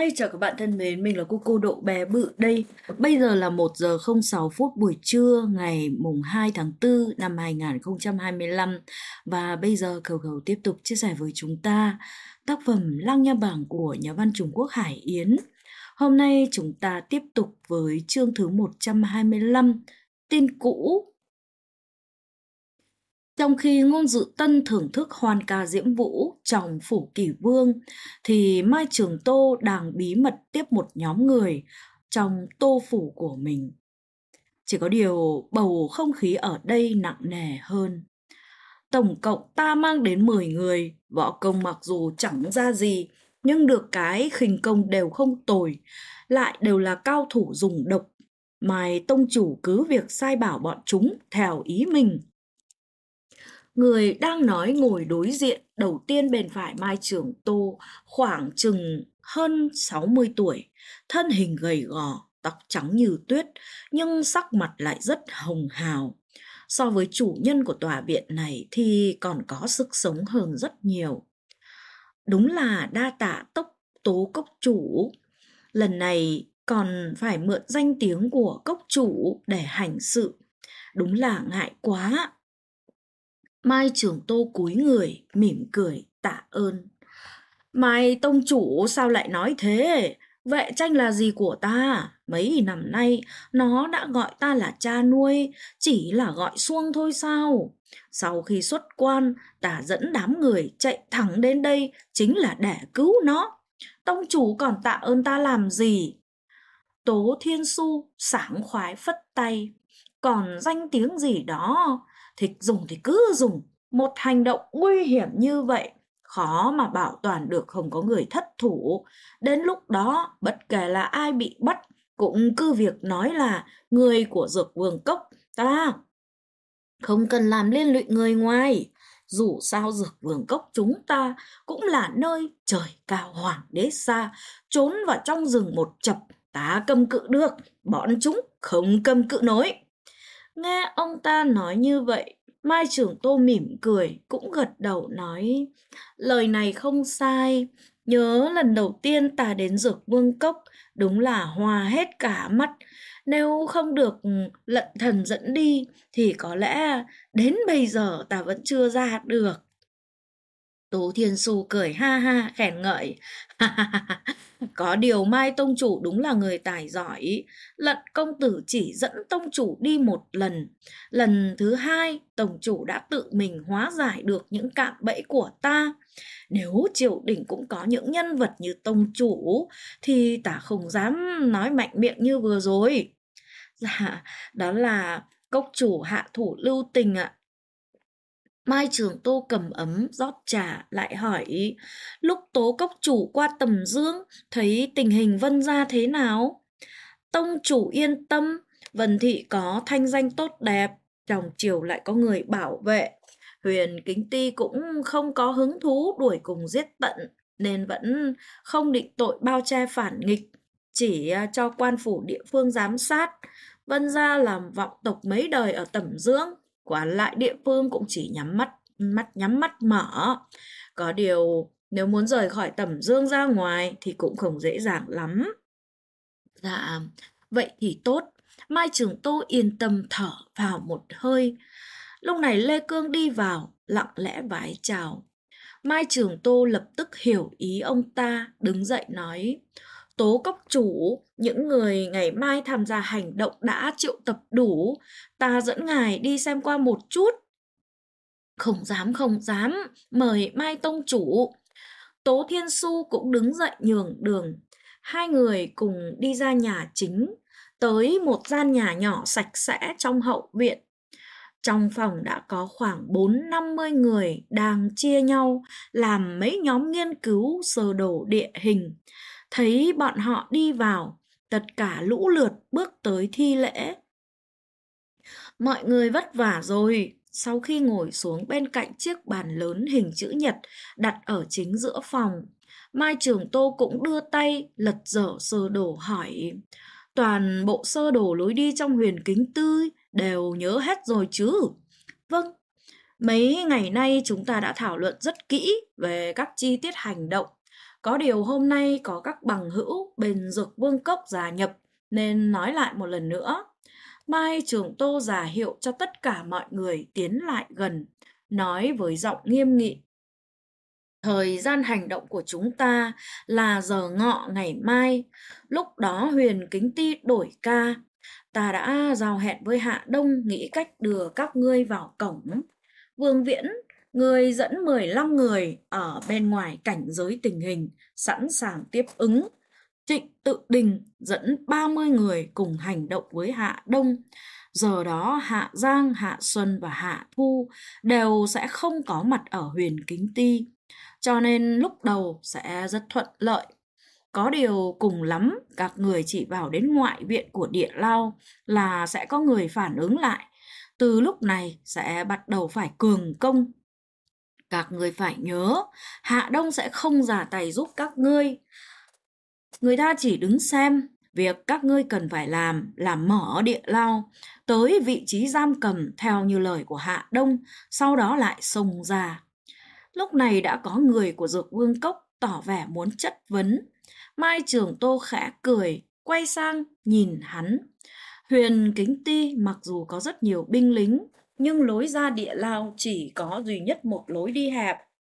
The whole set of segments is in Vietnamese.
Hi, chào các bạn thân mến, mình là cô Độ bé bự đây. Bây giờ là 1 giờ 06 phút buổi trưa ngày mùng 2 tháng 4 năm 2025. Và bây giờ Khẩu Khẩu tiếp tục chia sẻ với chúng ta tác phẩm Lăng Nha Bảng của nhà văn Trung Quốc Hải Yến. Hôm nay chúng ta tiếp tục với chương thứ 125, Tin cũ. Trong khi Ngôn Dự Tân thưởng thức hoan ca diễm vũ trong phủ Kỷ Vương, thì Mai Trường Tô đang bí mật tiếp một nhóm người trong tô phủ của mình. Chỉ có điều bầu không khí ở đây nặng nề hơn. Tổng cộng ta mang đến 10 người, võ công mặc dù chẳng ra gì, nhưng được cái khinh công đều không tồi, lại đều là cao thủ dùng độc. Mai tông chủ cứ việc sai bảo bọn chúng theo ý mình. Người đang nói ngồi đối diện đầu tiên bên phải Mai Trường Tô, khoảng chừng hơn 60 tuổi, thân hình gầy gò, tóc trắng như tuyết, nhưng sắc mặt lại rất hồng hào. So với chủ nhân của tòa viện này thì còn có sức sống hơn rất nhiều. Đúng là đa tạ Tố cốc chủ. Lần này còn phải mượn danh tiếng của cốc chủ để hành sự. Đúng là ngại quá. Mai Trường Tô cúi người, mỉm cười, tạ ơn. Mai tông chủ sao lại nói thế? Vệ tranh là gì của ta? Mấy năm nay, nó đã gọi ta là cha nuôi, chỉ là gọi suông thôi sao? Sau khi xuất quan, ta dẫn đám người chạy thẳng đến đây, chính là để cứu nó. Tông chủ còn tạ ơn ta làm gì? Tố Thiên Su sảng khoái phất tay. Còn danh tiếng gì đó, thì dùng thì cứ dùng. Một hành động nguy hiểm như vậy, khó mà bảo toàn được không có người thất thủ. Đến lúc đó, bất kể là ai bị bắt, cũng cứ việc nói là người của Dược Vương Cốc ta. Không cần làm liên lụy người ngoài. Dù sao Dược Vương Cốc chúng ta cũng là nơi trời cao hoàng đế xa, trốn vào trong rừng một chập, ta cầm cự được, bọn chúng không cầm cự nổi. Nghe ông ta nói như vậy, Mai Trường Tô mỉm cười, cũng gật đầu nói, lời này không sai. Nhớ lần đầu tiên ta đến Dược Vương Cốc, đúng là hoa hết cả mắt. Nếu không được lận thần dẫn đi, thì có lẽ đến bây giờ ta vẫn chưa ra được. Tố Thiên Su cười ha ha khen ngợi. Có điều Mai tông chủ đúng là người tài giỏi. Lận công tử chỉ dẫn tông chủ đi một lần. Lần thứ hai, tổng chủ đã tự mình hóa giải được những cạm bẫy của ta. Nếu triều đình cũng có những nhân vật như tông chủ, thì ta không dám nói mạnh miệng như vừa rồi. Dạ, đó là cốc chủ hạ thủ lưu tình ạ. Mai Trường Tô cầm ấm rót trà lại hỏi, lúc Tố cốc chủ qua Tầm Dương, thấy tình hình Vân gia thế nào? Tông chủ yên tâm, Vân thị có thanh danh tốt đẹp, trong triều lại có người bảo vệ. Huyền Kính Ti cũng không có hứng thú đuổi cùng giết tận, nên vẫn không định tội bao che phản nghịch, chỉ cho quan phủ địa phương giám sát. Vân gia làm vọng tộc mấy đời ở Tẩm Dương, quản lại địa phương cũng chỉ nhắm mắt mở. Có điều nếu muốn rời khỏi Tẩm Dương ra ngoài thì cũng không dễ dàng lắm. Dạ, vậy thì tốt. Mai Trường Tô yên tâm thở vào một hơi. Lúc này Lê Cương đi vào, lặng lẽ vái chào. Mai Trường Tô lập tức hiểu ý ông ta, đứng dậy nói, Tố cốc chủ, những người ngày mai tham gia hành động đã triệu tập đủ, ta dẫn ngài đi xem qua một chút. Không dám, mời Mai tông chủ. Tố Thiên Su cũng đứng dậy nhường đường. Hai người cùng đi ra nhà chính, tới một gian nhà nhỏ sạch sẽ trong hậu viện. Trong phòng đã có khoảng 4-50 người đang chia nhau làm mấy nhóm nghiên cứu sơ đồ địa hình. Thấy bọn họ đi vào, tất cả lũ lượt bước tới thi lễ. Mọi người vất vả rồi. Sau khi ngồi xuống bên cạnh chiếc bàn lớn hình chữ nhật đặt ở chính giữa phòng, Mai Trường Tô cũng đưa tay lật dở sơ đồ hỏi, toàn bộ sơ đồ lối đi trong Huyền Kính Tư đều nhớ hết rồi chứ? Vâng, mấy ngày nay chúng ta đã thảo luận rất kỹ về các chi tiết hành động. Có điều hôm nay có các bằng hữu bên Dược Vương Cốc gia nhập nên nói lại một lần nữa. Mai Trường Tô giả hiệu cho tất cả mọi người tiến lại gần, nói với giọng nghiêm nghị. Thời gian hành động của chúng ta là giờ ngọ ngày mai, lúc đó Huyền Kính Ti đổi ca. Ta đã giao hẹn với Hạ Đông nghĩ cách đưa các ngươi vào cổng. Vương Viễn, người dẫn 15 người ở bên ngoài cảnh giới tình hình, sẵn sàng tiếp ứng. Trịnh Tự Đình dẫn 30 người cùng hành động với Hạ Đông. Giờ đó Hạ Giang, Hạ Xuân và Hạ Thu đều sẽ không có mặt ở Huyền Kính Ti, cho nên lúc đầu sẽ rất thuận lợi. Có điều cùng lắm các người chỉ vào đến ngoại viện của Địa Lao là sẽ có người phản ứng lại. Từ lúc này sẽ bắt đầu phải cường công. Các người phải nhớ, Hạ Đông sẽ không ra tay giúp các ngươi. Người ta chỉ đứng xem. Việc các ngươi cần phải làm là mở Địa Lao tới vị trí giam cầm theo như lời của Hạ Đông, sau đó lại xông ra. Lúc này đã có người của Dược Vương Cốc tỏ vẻ muốn chất vấn. Mai Trường Tô khẽ cười, quay sang nhìn hắn. Huyền Kính Ti mặc dù có rất nhiều binh lính, nhưng lối ra Địa Lao chỉ có duy nhất một lối đi hẹp.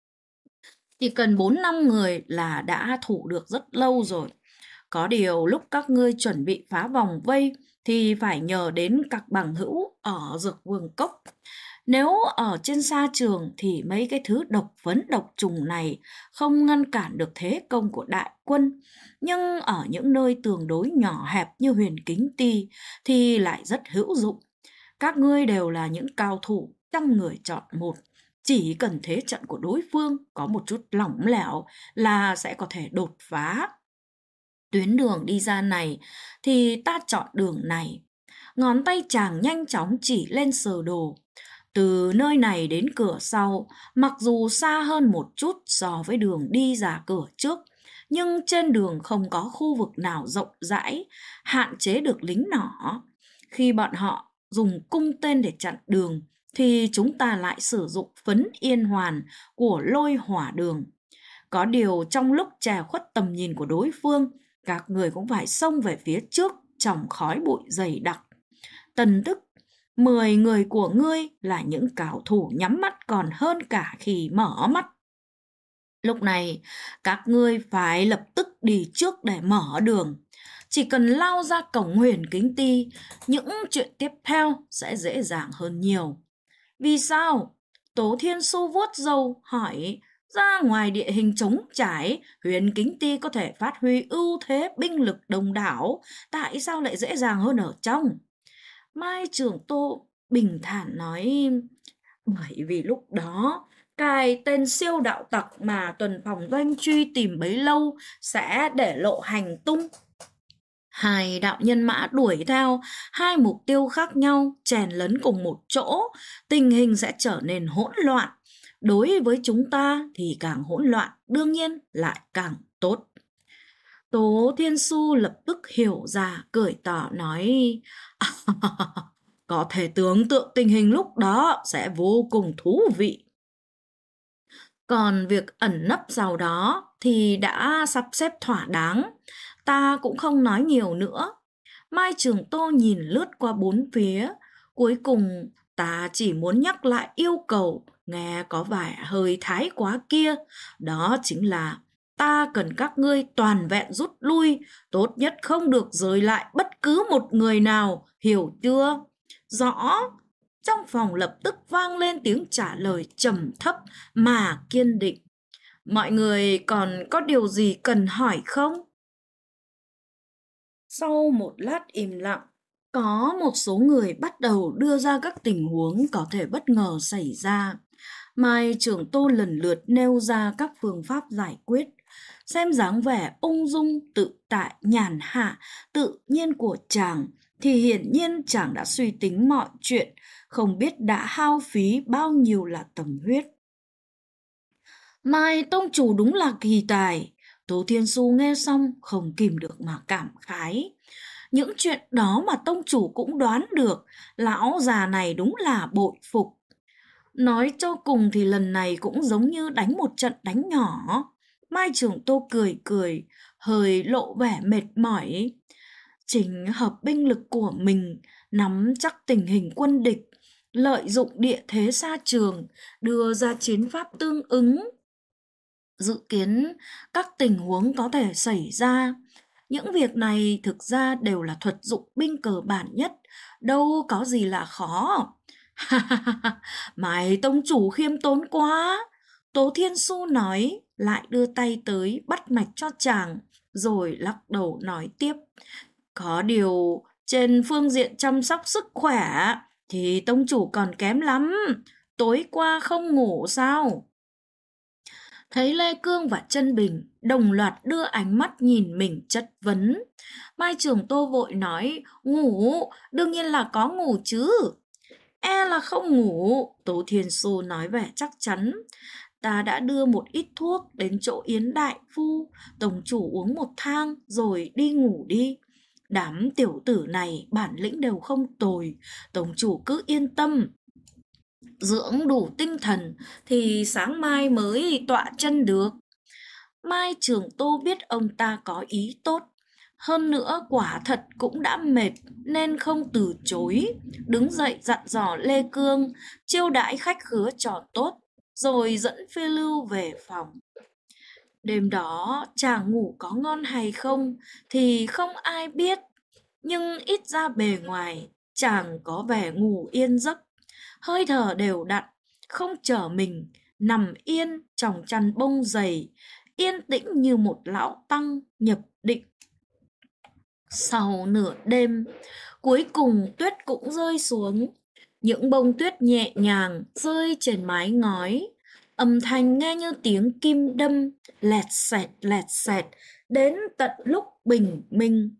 Chỉ cần 4-5 người là đã thủ được rất lâu rồi. Có điều lúc các ngươi chuẩn bị phá vòng vây thì phải nhờ đến các bằng hữu ở Dược Vương Cốc. Nếu ở trên sa trường thì mấy cái thứ độc vấn độc trùng này không ngăn cản được thế công của đại quân. Nhưng ở những nơi tương đối nhỏ hẹp như Huyền Kính Ti thì lại rất hữu dụng. Các ngươi đều là những cao thủ, 100 người chọn một. Chỉ cần thế trận của đối phương có một chút lỏng lẻo là sẽ có thể đột phá. Tuyến đường đi ra này thì ta chọn đường này. Ngón tay chàng nhanh chóng chỉ lên sơ đồ. Từ nơi này đến cửa sau, mặc dù xa hơn một chút so với đường đi ra cửa trước, nhưng trên đường không có khu vực nào rộng rãi, hạn chế được lính nỏ. Khi bọn họ dùng cung tên để chặn đường, thì chúng ta lại sử dụng phấn yên hoàn của lôi hỏa đường. Có điều trong lúc che khuất tầm nhìn của đối phương, các người cũng phải xông về phía trước trong khói bụi dày đặc. Tần Tức, 10 người của ngươi là những cao thủ nhắm mắt còn hơn cả khi mở mắt. Lúc này, các ngươi phải lập tức đi trước để mở đường. Chỉ cần lao ra cổng Huyền Kính Ti, những chuyện tiếp theo sẽ dễ dàng hơn nhiều. Vì sao? Tố Thiên Su vuốt râu hỏi. Ra ngoài địa hình trống trải, Huyền Kính Ti có thể phát huy ưu thế binh lực đông đảo, tại sao lại dễ dàng hơn ở trong? Mai Trường Tô bình thản nói, bởi vì lúc đó cái tên siêu đạo tặc mà tuần phòng doanh truy tìm bấy lâu sẽ để lộ hành tung. Hai đạo nhân mã đuổi theo hai mục tiêu khác nhau, chèn lấn cùng một chỗ, tình hình sẽ trở nên hỗn loạn. Đối với chúng ta thì càng hỗn loạn, đương nhiên lại càng tốt. Tố Thiên Su lập tức hiểu ra, cười tỏ nói, có thể tưởng tượng tình hình lúc đó sẽ vô cùng thú vị. Còn việc ẩn nấp sau đó thì đã sắp xếp thỏa đáng, ta cũng không nói nhiều nữa. Mai Trường Tô nhìn lướt qua bốn phía, cuối cùng ta chỉ muốn nhắc lại yêu cầu nghe có vẻ hơi thái quá kia, đó chính là ta cần các ngươi toàn vẹn rút lui, tốt nhất không được rời lại bất cứ một người nào, hiểu chưa? Rõ. Trong phòng lập tức vang lên tiếng trả lời trầm thấp mà kiên định. Mọi người còn có điều gì cần hỏi không? Sau một lát im lặng, có một số người bắt đầu đưa ra các tình huống có thể bất ngờ xảy ra. Mai Trường Tô lần lượt nêu ra các phương pháp giải quyết. Xem dáng vẻ ung dung, tự tại, nhàn hạ, tự nhiên của chàng, thì hiển nhiên chàng đã suy tính mọi chuyện, không biết đã hao phí bao nhiêu là tâm huyết. Mai tông chủ đúng là kỳ tài. Tố Thiên Su nghe xong không kìm được mà cảm khái. Những chuyện đó mà tông chủ cũng đoán được, lão già này đúng là bội phục. Nói cho cùng thì lần này cũng giống như đánh một trận đánh nhỏ. Mai Trường Tô cười cười, hơi lộ vẻ mệt mỏi. Chính hợp binh lực của mình, nắm chắc tình hình quân địch, lợi dụng địa thế xa trường, đưa ra chiến pháp tương ứng, dự kiến các tình huống có thể xảy ra. Những việc này thực ra đều là thuật dụng binh cơ bản nhất, đâu có gì là khó. Mày tông chủ khiêm tốn quá. Tố Thiên Xu nói, lại đưa tay tới bắt mạch cho chàng, rồi lắc đầu nói tiếp. Có điều, trên phương diện chăm sóc sức khỏe thì tông chủ còn kém lắm. Tối qua không ngủ sao? Thấy Lê Cương và Trân Bình đồng loạt đưa ánh mắt nhìn mình chất vấn. Mai Trường Tô vội nói, ngủ, đương nhiên là có ngủ chứ. E là không ngủ, Tố Thiên Xu nói vẻ chắc chắn. Ta đã đưa một ít thuốc đến chỗ Yến Đại Phu, tổng chủ uống một thang rồi đi ngủ đi. Đám tiểu tử này bản lĩnh đều không tồi, tổng chủ cứ yên tâm. Dưỡng đủ tinh thần thì sáng mai mới tọa chân được. Mai Trường Tô biết ông ta có ý tốt. Hơn nữa quả thật cũng đã mệt nên không từ chối. Đứng dậy dặn dò Lê Cương chiêu đãi khách khứa cho tốt, rồi dẫn phiêu lưu về phòng. Đêm đó chàng ngủ có ngon hay không thì không ai biết, nhưng ít ra bề ngoài chàng có vẻ ngủ yên giấc, hơi thở đều đặn, không trở mình, nằm yên trong chăn bông dày, yên tĩnh như một lão tăng nhập định. Sau nửa đêm, cuối cùng tuyết cũng rơi xuống. Những bông tuyết nhẹ nhàng rơi trên mái ngói, âm thanh nghe như tiếng kim đâm, lẹt xẹt, đến tận lúc bình minh.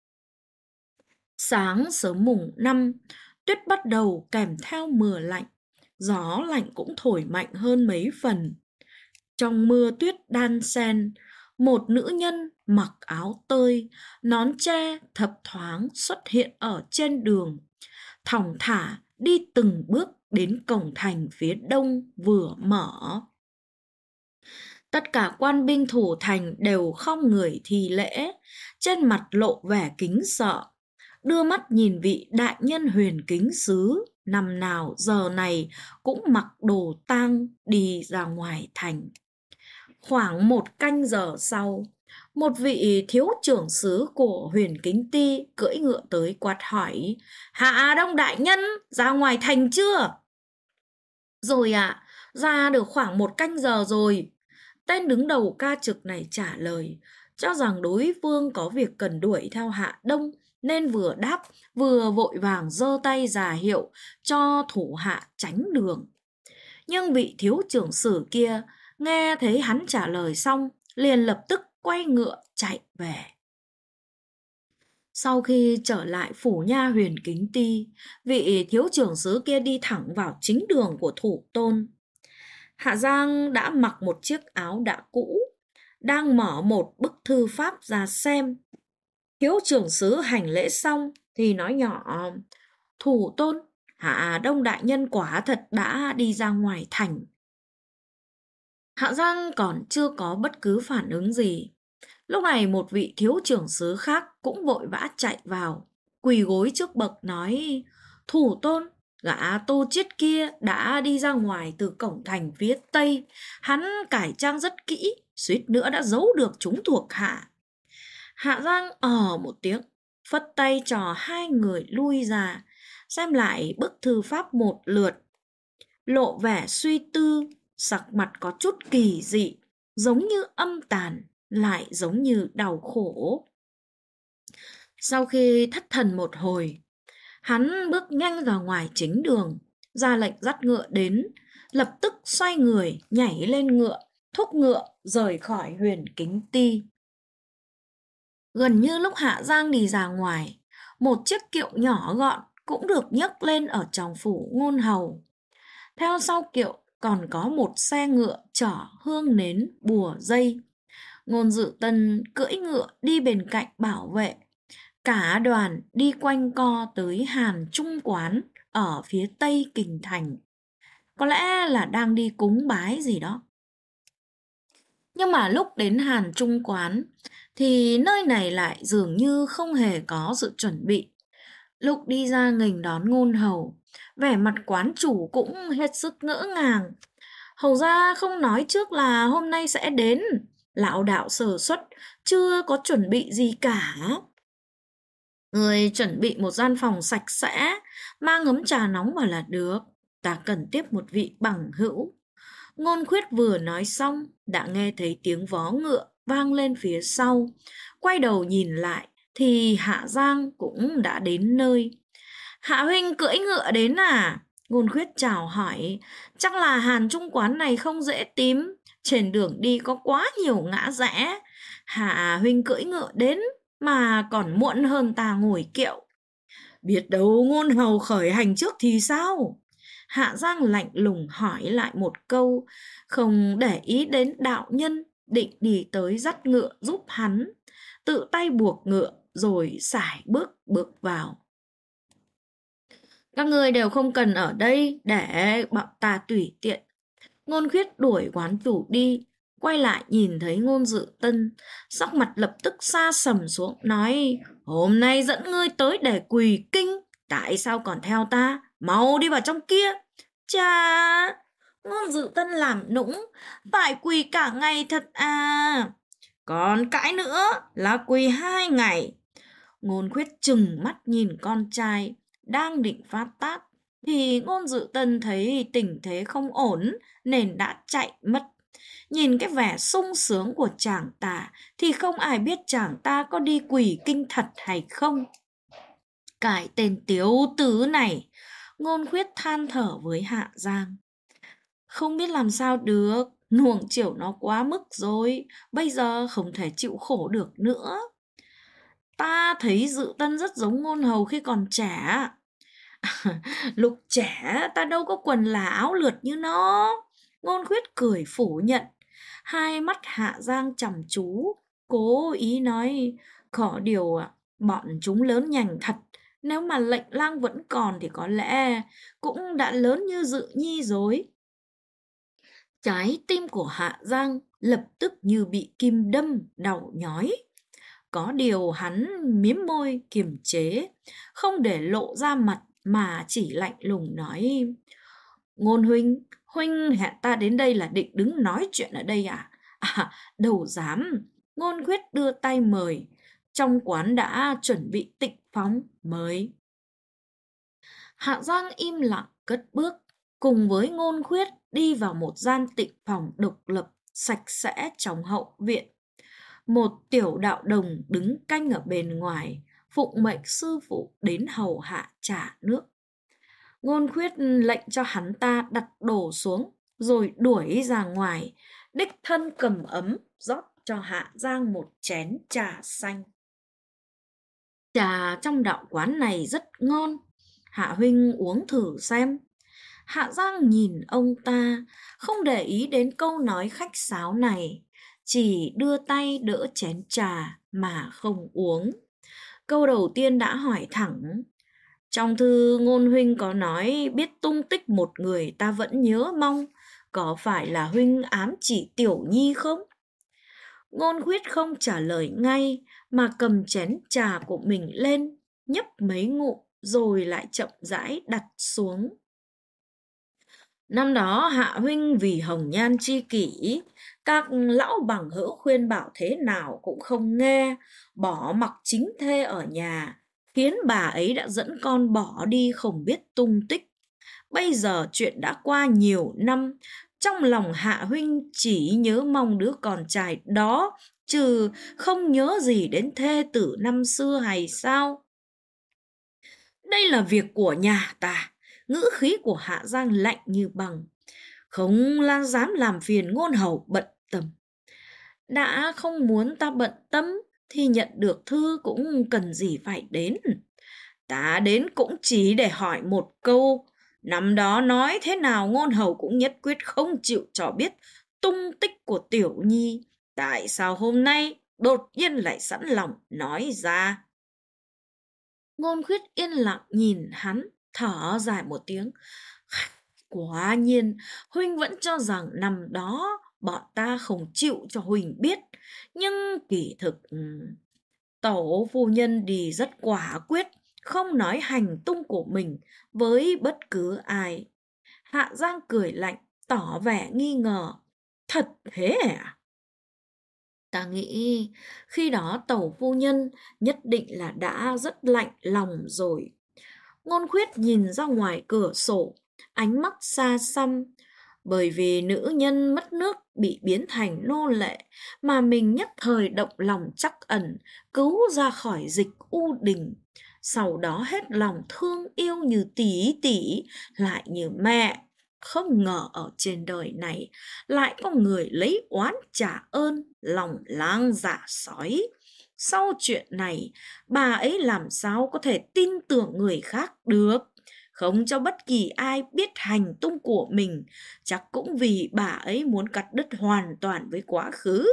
Sáng sớm mùng 5, tuyết bắt đầu kèm theo mưa lạnh, gió lạnh cũng thổi mạnh hơn mấy phần. Trong mưa tuyết đan xen, một nữ nhân mặc áo tơi, nón tre thấp thoáng xuất hiện ở trên đường, thong thả đi từng bước đến cổng thành phía đông vừa mở. Tất cả quan binh thủ thành đều khom người thi lễ, trên mặt lộ vẻ kính sợ, đưa mắt nhìn vị đại nhân huyền kính sứ, năm nào giờ này cũng mặc đồ tang đi ra ngoài thành. Khoảng 1 canh giờ sau, một vị thiếu trưởng sứ của huyền kính ti cưỡi ngựa tới quát hỏi, Hạ Đông đại nhân, ra ngoài thành chưa? Rồi ạ, ra được khoảng 1 canh giờ rồi. Tên đứng đầu ca trực này trả lời, cho rằng đối phương có việc cần đuổi theo Hạ Đông, nên vừa đáp vừa vội vàng giơ tay ra hiệu cho thủ hạ tránh đường. Nhưng vị thiếu trưởng sử kia nghe thấy hắn trả lời xong, liền lập tức quay ngựa chạy về. Sau khi trở lại phủ nha huyền kính ti, vị thiếu trưởng sứ kia đi thẳng vào chính đường của thủ tôn. Hạ Giang đã mặc một chiếc áo đã cũ, đang mở một bức thư pháp ra xem. Thiếu trưởng sứ hành lễ xong thì nói nhỏ, thủ tôn, Hạ Đông đại nhân quả thật đã đi ra ngoài thành. Hạ Giang còn chưa có bất cứ phản ứng gì. Lúc này một vị thiếu trưởng sứ khác cũng vội vã chạy vào, quỳ gối trước bậc nói, thủ tôn, gã Tô Chiết kia đã đi ra ngoài từ cổng thành phía tây, hắn cải trang rất kỹ, suýt nữa đã giấu được chúng thuộc hạ. Hạ Giang một tiếng, phất tay cho hai người lui ra, xem lại bức thư pháp một lượt, lộ vẻ suy tư, sắc mặt có chút kỳ dị, giống như âm tàn, lại giống như đau khổ. Sau khi thất thần một hồi, hắn bước nhanh ra ngoài chính đường, ra lệnh dắt ngựa đến, lập tức xoay người, nhảy lên ngựa, thúc ngựa rời khỏi huyền kính ti. Gần như lúc Hạ Giang đi ra ngoài, một chiếc kiệu nhỏ gọn cũng được nhấc lên ở trong phủ Ngôn Hầu. Theo sau kiệu còn có một xe ngựa chở hương nến bùa dây. Ngôn Dự Tân cưỡi ngựa đi bên cạnh bảo vệ. Cả đoàn đi quanh co tới Hàn Trung Quán ở phía tây kinh thành. Có lẽ là đang đi cúng bái gì đó. Nhưng mà lúc đến Hàn Trung quán thì nơi này lại dường như không hề có sự chuẩn bị. Lúc đi ra nghênh đón Ngôn Hầu, vẻ mặt quán chủ cũng hết sức ngỡ ngàng. Hầu ra không nói trước là hôm nay sẽ đến, lão đạo sơ suất, chưa có chuẩn bị gì cả. Người chuẩn bị một gian phòng sạch sẽ, mang ấm trà nóng vào là được. Ta cần tiếp một vị bằng hữu. Ngôn Khuyết vừa nói xong, đã nghe thấy tiếng vó ngựa vang lên phía sau. Quay đầu nhìn lại, thì Hạ Giang cũng đã đến nơi. Hạ huynh cưỡi ngựa đến à? Ngôn Khuyết chào hỏi. Chắc là Hàn Trung quán này không dễ tìm. Trên đường đi có quá nhiều ngã rẽ. Hạ huynh cưỡi ngựa đến mà còn muộn hơn ta ngồi kiệu. Biết đâu Ngôn hầu khởi hành trước thì sao? Hạ Giang lạnh lùng hỏi lại một câu, không để ý đến đạo nhân, định đi tới dắt ngựa giúp hắn, tự tay buộc ngựa rồi sải bước vào. Các người đều không cần ở đây để bọn ta tùy tiện. Ngôn Khuyết đuổi quán chủ đi, quay lại nhìn thấy Ngôn Dự Tân, sắc mặt lập tức sa sầm xuống, nói: hôm nay dẫn ngươi tới để quỳ kinh, tại sao còn theo ta? Mau đi vào trong kia. Chà, Ngôn Dự Tân làm nũng: phải quỳ cả ngày thật à? Còn cãi nữa là quỳ 2 ngày. Ngôn Khuyết trừng mắt nhìn con trai đang định phát tát, thì Ngôn Dự Tân thấy tình thế không ổn nên đã chạy mất. Nhìn cái vẻ sung sướng của chàng ta thì không ai biết chàng ta có đi quỳ kinh thật hay không. Cái tên tiếu tứ này, Ngôn Khuyết than thở với Hạ Giang. Không biết làm sao được, nuông chiều nó quá mức rồi, bây giờ không thể chịu khổ được nữa. Ta thấy Dự Tân rất giống Ngôn hầu khi còn trẻ. Lúc trẻ ta đâu có quần là áo lượt như nó. Ngôn Khuyết cười phủ nhận. Hai mắt Hạ Giang chăm chú, cố ý nói: có điều bọn chúng lớn nhanh thật. Nếu mà lệnh lang vẫn còn thì có lẽ cũng đã lớn như Dự Nhi rồi. Trái tim của Hạ Giang lập tức như bị kim đâm, đau nhói. Có điều hắn mím môi kiềm chế, không để lộ ra mặt mà chỉ lạnh lùng nói: Ngôn huynh, huynh hẹn ta đến đây là định đứng nói chuyện ở đây à? À, đâu dám. Ngôn Khuyết đưa tay mời. Trong quán đã chuẩn bị tịnh phóng, mời. Hạ Giang im lặng cất bước, cùng với Ngôn Khuyết đi vào một gian tịnh phòng độc lập, sạch sẽ trong hậu viện. Một tiểu đạo đồng đứng canh ở bên ngoài, phụng mệnh sư phụ đến hầu hạ trà nước. Ngôn Khuyết lệnh cho hắn ta đặt đồ xuống, rồi đuổi ra ngoài, đích thân cầm ấm rót cho Hạ Giang một chén trà xanh. Trà trong đạo quán này rất ngon, Hạ huynh uống thử xem. Hạ Giang nhìn ông ta, không để ý đến câu nói khách sáo này, chỉ đưa tay đỡ chén trà mà không uống. Câu đầu tiên đã hỏi thẳng: trong thư Ngôn huynh có nói biết tung tích một người ta vẫn nhớ mong, có phải là huynh ám chỉ Tiểu Nhi không? Ngôn Khuyết không trả lời ngay mà cầm chén trà của mình lên, nhấp mấy ngụm rồi lại chậm rãi đặt xuống. Năm đó Hạ huynh vì hồng nhan chi kỷ, các lão bằng hữu khuyên bảo thế nào cũng không nghe, bỏ mặc chính thê ở nhà, khiến bà ấy đã dẫn con bỏ đi không biết tung tích. Bây giờ chuyện đã qua nhiều năm, trong lòng Hạ huynh chỉ nhớ mong đứa con trai đó, chứ không nhớ gì đến thê tử năm xưa hay sao? Đây là việc của nhà ta. Ngữ khí của Hạ Giang lạnh như băng, không dám làm phiền Ngôn hầu bận tâm. Đã không muốn ta bận tâm thì nhận được thư cũng cần gì phải đến. Ta đến cũng chỉ để hỏi một câu, năm đó nói thế nào Ngôn hầu cũng nhất quyết không chịu cho biết tung tích của Tiểu Nhi. Tại sao hôm nay đột nhiên lại sẵn lòng nói ra? Ngôn Khuyết yên lặng nhìn hắn, thở dài một tiếng. Quả nhiên, huynh vẫn cho rằng năm đó bọn ta không chịu cho Huỳnh biết. Nhưng kỳ thực Tẩu phu nhân đi rất quả quyết, không nói hành tung của mình với bất cứ ai. Hạ Giang cười lạnh, tỏ vẻ nghi ngờ. Thật thế à? Ta nghĩ khi đó tẩu phu nhân nhất định là đã rất lạnh lòng rồi. Ngôn Khuyết nhìn ra ngoài cửa sổ, ánh mắt xa xăm. Bởi vì nữ nhân mất nước bị biến thành nô lệ mà mình nhất thời động lòng trắc ẩn, cứu ra khỏi dịch u đình. Sau đó hết lòng thương yêu như tỷ tỷ, lại như mẹ. Không ngờ ở trên đời này lại có người lấy oán trả ơn, lòng lang dạ sói. Sau chuyện này, bà ấy làm sao có thể tin tưởng người khác được? Không cho bất kỳ ai biết hành tung của mình, chắc cũng vì bà ấy muốn cắt đứt hoàn toàn với quá khứ.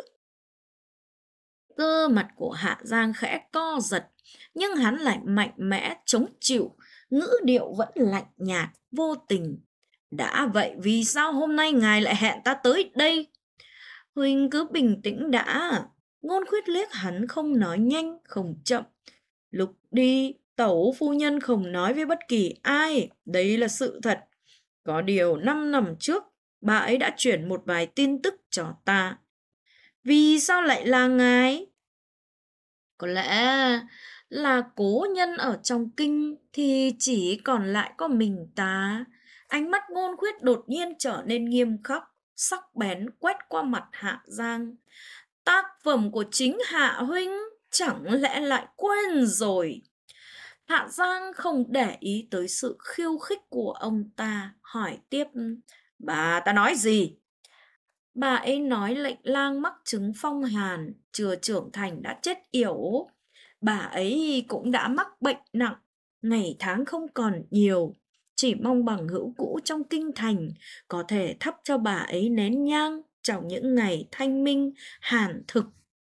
Cơ mặt của Hạ Giang khẽ co giật, nhưng hắn lại mạnh mẽ chống chịu, ngữ điệu vẫn lạnh nhạt, vô tình. Đã vậy vì sao hôm nay ngài lại hẹn ta tới đây? Huỳnh cứ bình tĩnh đã. Ngôn Khuyết liếc hắn, không nói nhanh, không chậm. Lúc đi, tẩu phu nhân không nói với bất kỳ ai, đấy là sự thật. Có điều 5 năm trước, bà ấy đã chuyển một vài tin tức cho ta. Vì sao lại là ngài? Có lẽ là cố nhân ở trong kinh thì chỉ còn lại có mình ta. Ánh mắt Ngôn Khuyết đột nhiên trở nên nghiêm khắc, sắc bén quét qua mặt Hạ Giang. Tác phẩm của chính Hạ huynh chẳng lẽ lại quên rồi? Hạ Giang không để ý tới sự khiêu khích của ông ta, hỏi tiếp. Bà ta nói gì? Bà ấy nói lệnh lang mắc chứng phong hàn, chưa trưởng thành đã chết yểu. Bà ấy cũng đã mắc bệnh nặng, ngày tháng không còn nhiều. Chỉ mong bằng hữu cũ trong kinh thành có thể thắp cho bà ấy nén nhang trong những ngày thanh minh, hàn thực.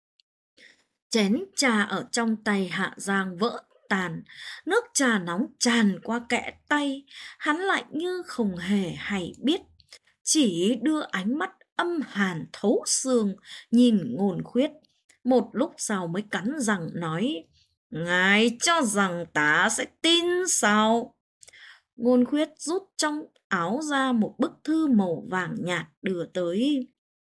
Chén trà ở trong tay Hạ Giang vỡ tàn, nước trà nóng tràn qua kẽ tay, hắn lại như không hề hay biết, chỉ đưa ánh mắt âm hàn thấu xương nhìn Ngôn Khuyết. Một lúc sau mới cắn răng nói, ngài cho rằng ta sẽ tin sao? Ngôn Khuyết rút trong áo ra một bức thư màu vàng nhạt đưa tới.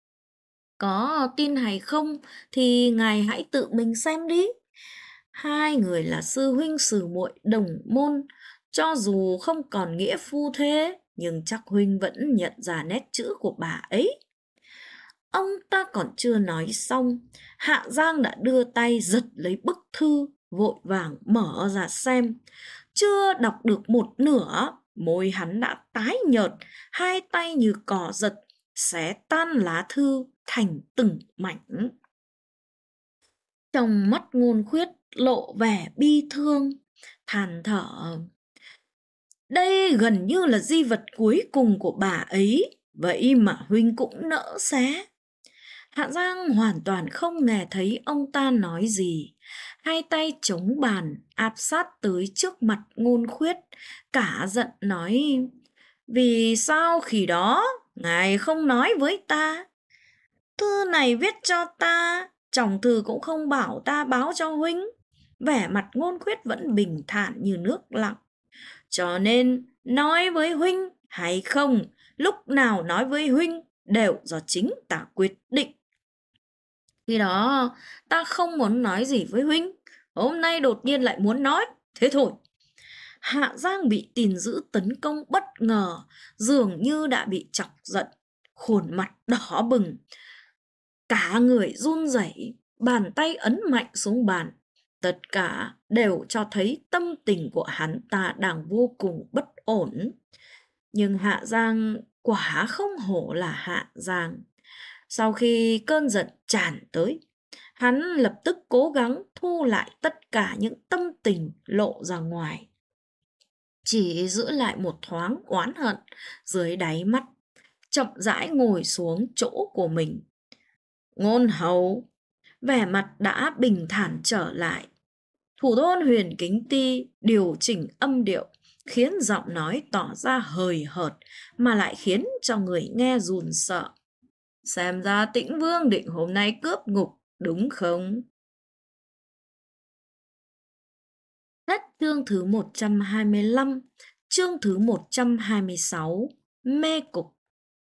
Có tin hay không thì ngài hãy tự mình xem đi. Hai người là sư huynh sư muội đồng môn, cho dù không còn nghĩa phu thế, nhưng chắc huynh vẫn nhận ra nét chữ của bà ấy. Ông ta còn chưa nói xong, Hạ Giang đã đưa tay giật lấy bức thư, vội vàng mở ra xem. Chưa đọc được một nửa, môi hắn đã tái nhợt, hai tay như cò giật, xé tan lá thư thành từng mảnh. Trong mắt Ngôn Khuyết lộ vẻ bi thương, than thở. Đây gần như là di vật cuối cùng của bà ấy, vậy mà huynh cũng nỡ xé. Hạ Giang hoàn toàn không nghe thấy ông ta nói gì. Hai tay chống bàn, áp sát tới trước mặt Ngôn Khuyết, cả giận nói, vì sao khi đó ngài không nói với ta? Thư này viết cho ta, chồng thư cũng không bảo ta báo cho huynh. Vẻ mặt Ngôn Khuyết vẫn bình thản như nước lặng. Cho nên nói với huynh hay không, lúc nào nói với huynh đều do chính ta quyết định. Khi đó ta không muốn nói gì với huynh, hôm nay đột nhiên lại muốn nói, thế thôi. Hạ Giang bị tin dữ tấn công bất ngờ, dường như đã bị chọc giận, khuôn mặt đỏ bừng, cả người run rẩy, bàn tay ấn mạnh xuống bàn. Tất cả đều cho thấy tâm tình của hắn ta đang vô cùng bất ổn. Nhưng Hạ Giang quả không hổ là Hạ Giang. Sau khi cơn giận tràn tới, hắn lập tức cố gắng thu lại tất cả những tâm tình lộ ra ngoài. Chỉ giữ lại một thoáng oán hận dưới đáy mắt, chậm rãi ngồi xuống chỗ của mình. Ngôn hầu, vẻ mặt đã bình thản trở lại. Thủ Tôn Huyền Kính Ti điều chỉnh âm điệu, khiến giọng nói tỏ ra hời hợt mà lại khiến cho người nghe run sợ. Xem ra Tĩnh Vương định hôm nay cướp ngục, đúng không? Hết chương thứ 125, chương thứ 126, mê cục.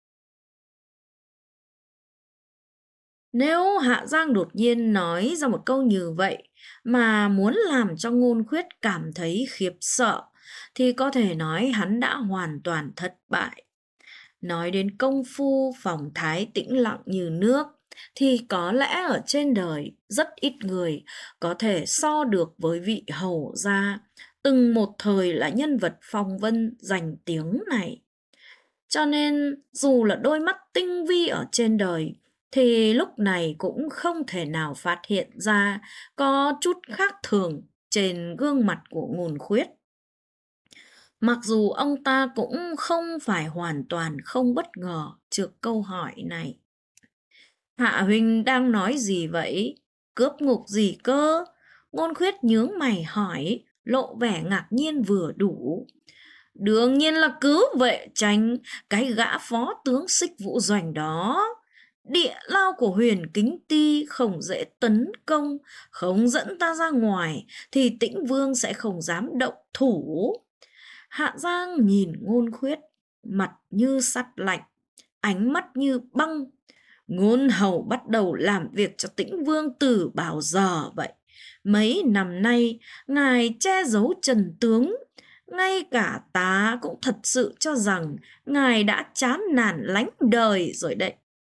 Nếu Hạ Giang đột nhiên nói ra một câu như vậy mà muốn làm cho Ngôn Khuyết cảm thấy khiếp sợ, thì có thể nói hắn đã hoàn toàn thất bại. Nói đến công phu phong thái tĩnh lặng như nước, thì có lẽ ở trên đời rất ít người có thể so được với vị hầu gia, từng một thời là nhân vật phong vân danh tiếng này. Cho nên dù là đôi mắt tinh vi ở trên đời, thì lúc này cũng không thể nào phát hiện ra có chút khác thường trên gương mặt của Ngôn Khuyết. Mặc dù ông ta cũng không phải hoàn toàn không bất ngờ trước câu hỏi này. Hạ huynh đang nói gì vậy? Cướp ngục gì cơ? Ngôn Khuyết nhướng mày hỏi, lộ vẻ ngạc nhiên vừa đủ. Đương nhiên là cứu vệ Tranh, cái gã phó tướng Xích Vũ Doanh đó. Địa lao của Huyền Kính Ti không dễ tấn công, không dẫn ta ra ngoài thì Tĩnh Vương sẽ không dám động thủ. Hạ Giang nhìn Ngôn Khuyết, mặt như sắt lạnh, ánh mắt như băng. Ngôn hầu bắt đầu làm việc cho Tĩnh Vương từ bao giờ vậy? Mấy năm nay, ngài che giấu trần tướng. Ngay cả ta cũng thật sự cho rằng ngài đã chán nản lánh đời rồi đấy.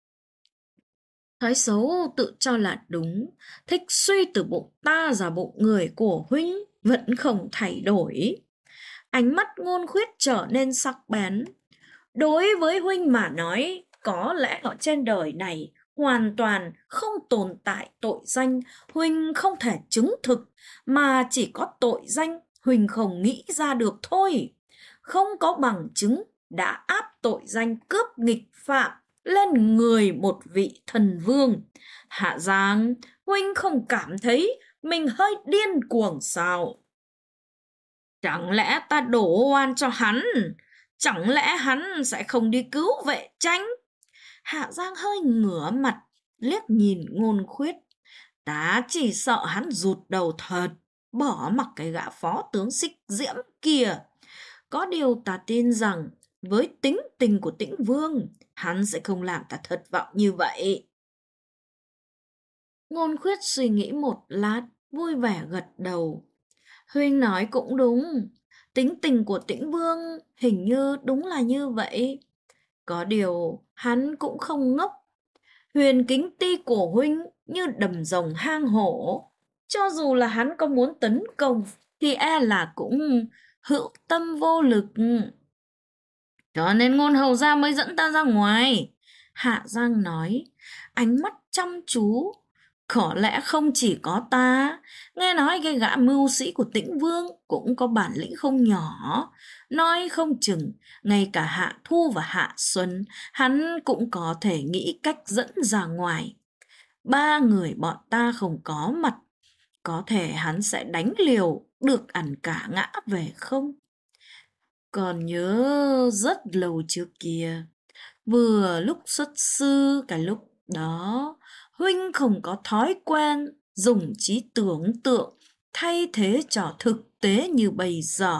Thói xấu tự cho là đúng, thích suy từ bụng ta ra bụng người của huynh vẫn không thay đổi. Ánh mắt Ngôn Khuyết trở nên sắc bén. Đối với huynh mà nói, có lẽ ở trên đời này hoàn toàn không tồn tại tội danh huynh không thể chứng thực, mà chỉ có tội danh huynh không nghĩ ra được thôi. Không có bằng chứng đã áp tội danh cướp nghịch phạm lên người một vị thần vương. Hạ Giang, huynh không cảm thấy mình hơi điên cuồng sao? Chẳng lẽ ta đổ oan cho hắn? Chẳng lẽ hắn sẽ không đi cứu vệ Tranh? Hạ Giang hơi ngửa mặt, liếc nhìn Ngôn Khuyết. Ta chỉ sợ hắn rụt đầu thật, bỏ mặc cái gã phó tướng Xích Diễm kia. Có điều ta tin rằng, với tính tình của Tĩnh Vương, hắn sẽ không làm ta thất vọng như vậy. Ngôn Khuyết suy nghĩ một lát, vui vẻ gật đầu. Huynh nói cũng đúng, tính tình của Tĩnh Vương hình như đúng là như vậy. Có điều hắn cũng không ngốc. Huyền Kính Ti của huynh như đầm rồng hang hổ. Cho dù là hắn có muốn tấn công thì e là cũng hữu tâm vô lực. Cho nên Ngôn hầu gia mới dẫn ta ra ngoài. Hạ Giang nói, ánh mắt chăm chú. Có lẽ không chỉ có ta, nghe nói cái gã mưu sĩ của Tĩnh Vương cũng có bản lĩnh không nhỏ. Nói không chừng, ngay cả Hạ Thu và Hạ Xuân, hắn cũng có thể nghĩ cách dẫn ra ngoài. Ba người bọn ta không có mặt, có thể hắn sẽ đánh liều, được ăn cả ngã về không? Còn nhớ rất lâu trước kia, vừa lúc xuất sư cái lúc đó, huynh không có thói quen dùng trí tưởng tượng thay thế cho thực tế như bây giờ.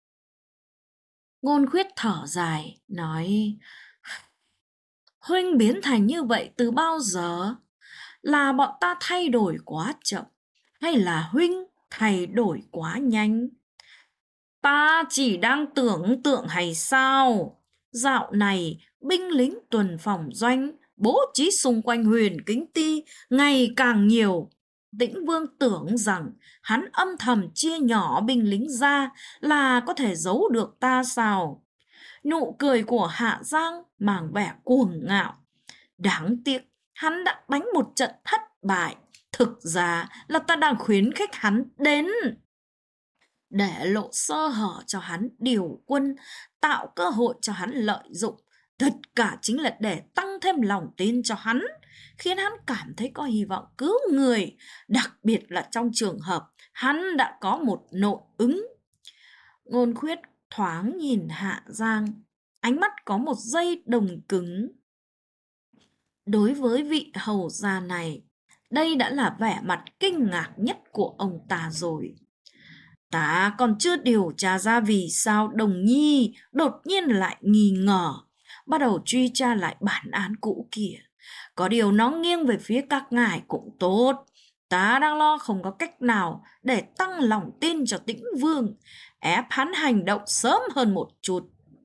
Ngôn Khuyết thở dài, nói, huynh biến thành như vậy từ bao giờ? Là bọn ta thay đổi quá chậm, hay là huynh thay đổi quá nhanh? Ta chỉ đang tưởng tượng hay sao? Dạo này, binh lính tuần phòng doanh bố trí xung quanh Huyền Kính Ti ngày càng nhiều. Tĩnh Vương tưởng rằng hắn âm thầm chia nhỏ binh lính ra là có thể giấu được ta sao? Nụ cười của Hạ Giang mang vẻ cuồng ngạo. Đáng tiếc, hắn đã đánh một trận thất bại. Thực ra là ta đang khuyến khích hắn đến để lộ sơ hở cho hắn điều quân, tạo cơ hội cho hắn lợi dụng. Tất cả chính là để tăng thêm lòng tin cho hắn, khiến hắn cảm thấy có hy vọng cứu người, đặc biệt là trong trường hợp hắn đã có một nội ứng. Ngôn Khuyết thoáng nhìn Hạ Giang, ánh mắt có một giây đồng cứng. Đối với vị hầu gia này, đây đã là vẻ mặt kinh ngạc nhất của ông ta rồi. Ta còn chưa điều tra ra vì sao Đồng Nhi đột nhiên lại nghi ngờ, bắt đầu truy tra lại bản án cũ kia. Có điều nó nghiêng về phía các ngài cũng tốt. Ta đang lo không có cách nào để tăng lòng tin cho Tĩnh Vương, ép hắn hành động sớm hơn một chút.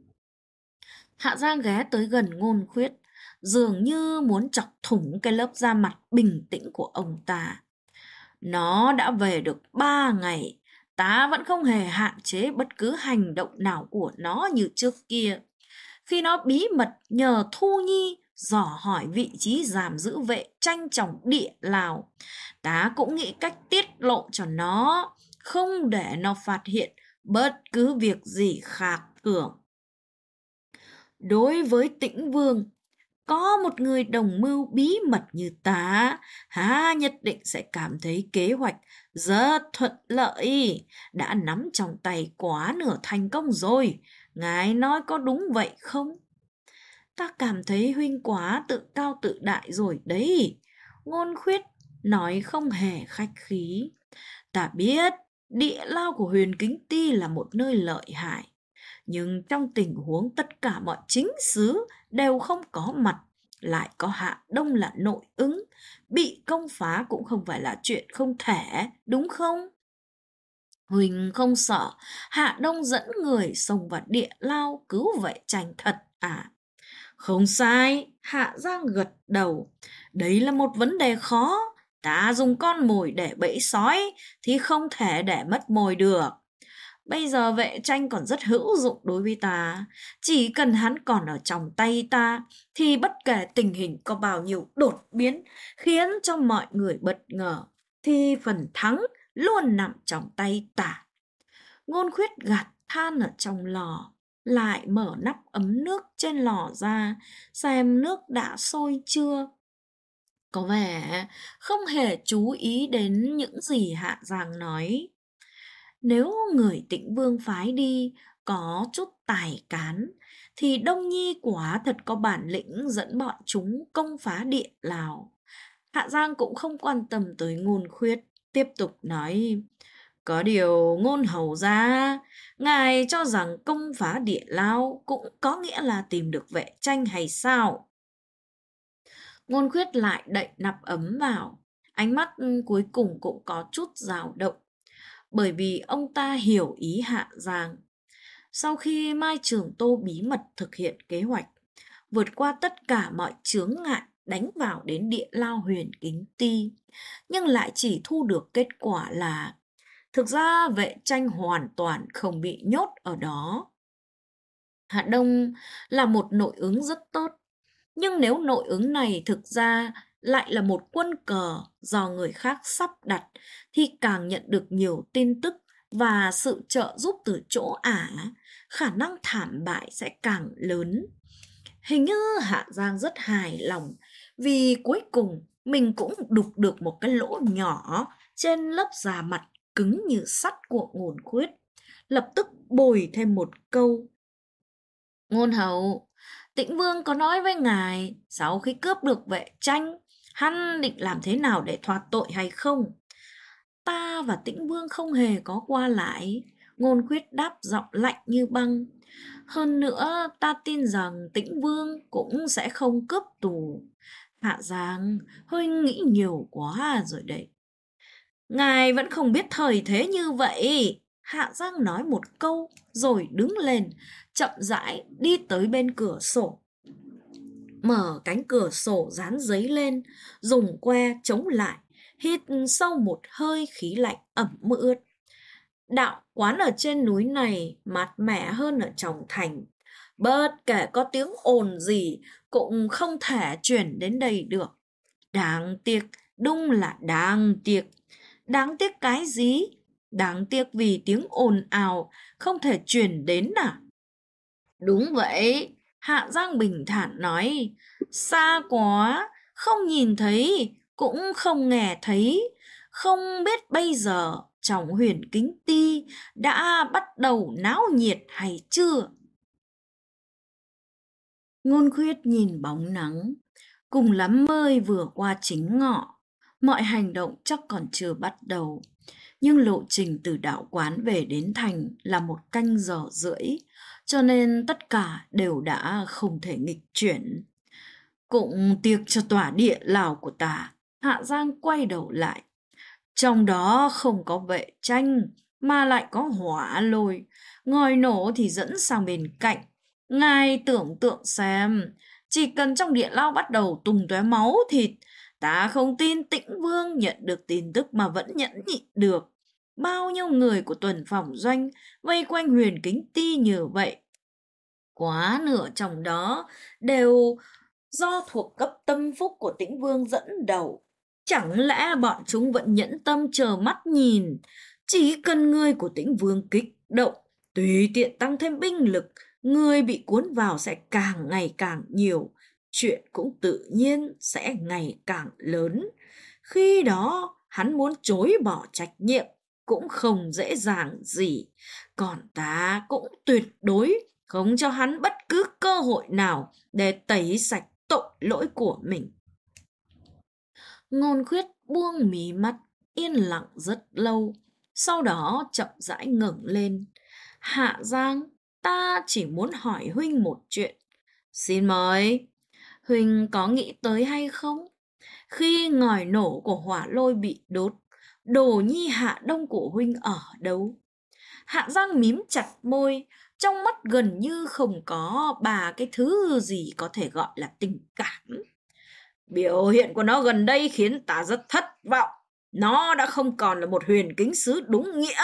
Hạ Giang ghé tới gần Ngôn Khuyết, dường như muốn chọc thủng cái lớp da mặt bình tĩnh của ông ta. Nó đã về được 3 ngày, ta vẫn không hề hạn chế bất cứ hành động nào của nó như trước kia. Khi nó bí mật nhờ Thu Nhi dò hỏi vị trí giam giữ vệ tranh trong địa Lào, ta cũng nghĩ cách tiết lộ cho nó, không để nó phát hiện bất cứ việc gì khác thường. Đối với Tĩnh Vương, có một người đồng mưu bí mật như ta, nhất định sẽ cảm thấy kế hoạch rất thuận lợi, đã nắm trong tay quá nửa thành công rồi. Ngài nói có đúng vậy không? Ta cảm thấy huynh quá tự cao tự đại rồi đấy. Ngôn Khuyết nói không hề khách khí. Ta biết địa lao của Huyền Kính Ti là một nơi lợi hại, nhưng trong tình huống tất cả mọi chính sứ đều không có mặt, lại có Hạ Đông là nội ứng, bị công phá cũng không phải là chuyện không thể, đúng không? Huỳnh không sợ Hạ Đông dẫn người xông vào địa lao cứu vệ tranh thật à? Không sai, Hạ Giang gật đầu. Đấy là một vấn đề khó. Ta dùng con mồi để bẫy sói thì không thể để mất mồi được. Bây giờ vệ tranh còn rất hữu dụng đối với ta. Chỉ cần hắn còn ở trong tay ta thì bất kể tình hình có bao nhiêu đột biến khiến cho mọi người bất ngờ thì phần thắng luôn nằm trong tay ta. Ngôn Khuyết gạt than ở trong lò, lại mở nắp ấm nước trên lò ra xem nước đã sôi chưa. Có vẻ không hề chú ý đến những gì Hạ Giang nói. Nếu người Tĩnh Vương phái đi có chút tài cán thì Đông Nhi quả thật có bản lĩnh dẫn bọn chúng công phá địa Lào. Hạ Giang cũng không quan tâm tới Ngôn Khuyết, tiếp tục nói: có điều Ngôn hầu gia, ngài cho rằng công phá địa Lao cũng có nghĩa là tìm được vệ tranh hay sao? Ngôn Khuyết lại đậy nắp ấm vào, ánh mắt cuối cùng cũng có chút dao động, bởi vì ông ta hiểu ý Hạ Giang. Sau khi Mai Trường Tô bí mật thực hiện kế hoạch, vượt qua tất cả mọi chướng ngại đánh vào đến địa Lao Huyền Kính Ti, nhưng lại chỉ thu được kết quả là thực ra vệ tranh hoàn toàn không bị nhốt ở đó. Hạ Đông là một nội ứng rất tốt, nhưng nếu nội ứng này thực ra lại là một quân cờ do người khác sắp đặt thì càng nhận được nhiều tin tức và sự trợ giúp từ chỗ ả, khả năng thảm bại sẽ càng lớn. Hình như Hạ Giang rất hài lòng vì cuối cùng mình cũng đục được một cái lỗ nhỏ trên lớp da mặt cứng như sắt của Ngôn Khuyết, lập tức bồi thêm một câu: Ngôn hầu, Tĩnh Vương có nói với ngài sau khi cướp được vệ tranh, hắn định làm thế nào để thoát tội hay không? Ta và Tĩnh Vương không hề có qua lại. Ngôn Khuyết đáp giọng lạnh như băng. Hơn nữa ta tin rằng Tĩnh Vương cũng sẽ không cướp tù. Hạ Giang, huynh nghĩ nhiều quá rồi đấy. Ngài vẫn không biết thời thế như vậy. Hạ Giang nói một câu rồi đứng lên, chậm rãi đi tới bên cửa sổ. Mở cánh cửa sổ dán giấy lên, dùng que chống lại, hít sâu một hơi khí lạnh ẩm ướt. Đạo quán ở trên núi này mát mẻ hơn ở trong thành. Bất kể có tiếng ồn gì cũng không thể chuyển đến đây được. Đáng tiếc, đúng là đáng tiếc. Đáng tiếc cái gì? Đáng tiếc vì tiếng ồn ào không thể truyền đến à? Đúng vậy, Hạ Giang bình thản nói. Xa quá, không nhìn thấy, cũng không nghe thấy. Không biết bây giờ trong Huyền Kính Ti đã bắt đầu náo nhiệt hay chưa? Ngôn Khuyết nhìn bóng nắng, Cùng lắm mới vừa qua chính ngọ, mọi hành động chắc còn chưa bắt đầu. Nhưng lộ trình từ đạo quán về đến thành là 1 canh giờ rưỡi, cho nên tất cả đều đã không thể nghịch chuyển. Cũng tiếc cho tòa địa lão của ta. Hạ Giang quay đầu lại. Trong đó không có vệ tranh, mà lại có hỏa lôi. Ngòi nổ thì dẫn sang bên cạnh. Ngài tưởng tượng xem, chỉ cần trong địa lao bắt đầu tung tóe máu thịt, ta không tin Tĩnh Vương nhận được tin tức mà vẫn nhẫn nhịn được. Bao nhiêu người của tuần phòng doanh vây quanh Huyền Kính Ti như vậy. Quá nửa trong đó đều do thuộc cấp tâm phúc của Tĩnh Vương dẫn đầu. Chẳng lẽ bọn chúng vẫn nhẫn tâm chờ mắt nhìn? Chỉ cần người của Tĩnh Vương kích động, tùy tiện tăng thêm binh lực, người bị cuốn vào sẽ càng ngày càng nhiều. Chuyện cũng tự nhiên sẽ ngày càng lớn. Khi đó, hắn muốn chối bỏ trách nhiệm cũng không dễ dàng gì. Còn ta cũng tuyệt đối không cho hắn bất cứ cơ hội nào để tẩy sạch tội lỗi của mình. Ngôn Khuyết buông mí mắt, yên lặng rất lâu, sau đó chậm rãi ngẩng lên. Hạ Giang, ta chỉ muốn hỏi huynh một chuyện. Xin mời. Huynh có nghĩ tới hay không? Khi ngòi nổ của hỏa lôi bị đốt, Đồ Nhi Hạ Đông của huynh ở đâu? Hạ Giang mím chặt môi, trong mắt gần như không có cái thứ gì có thể gọi là tình cảm. Biểu hiện của nó gần đây khiến ta rất thất vọng. Nó đã không còn là một huyền kính sứ đúng nghĩa.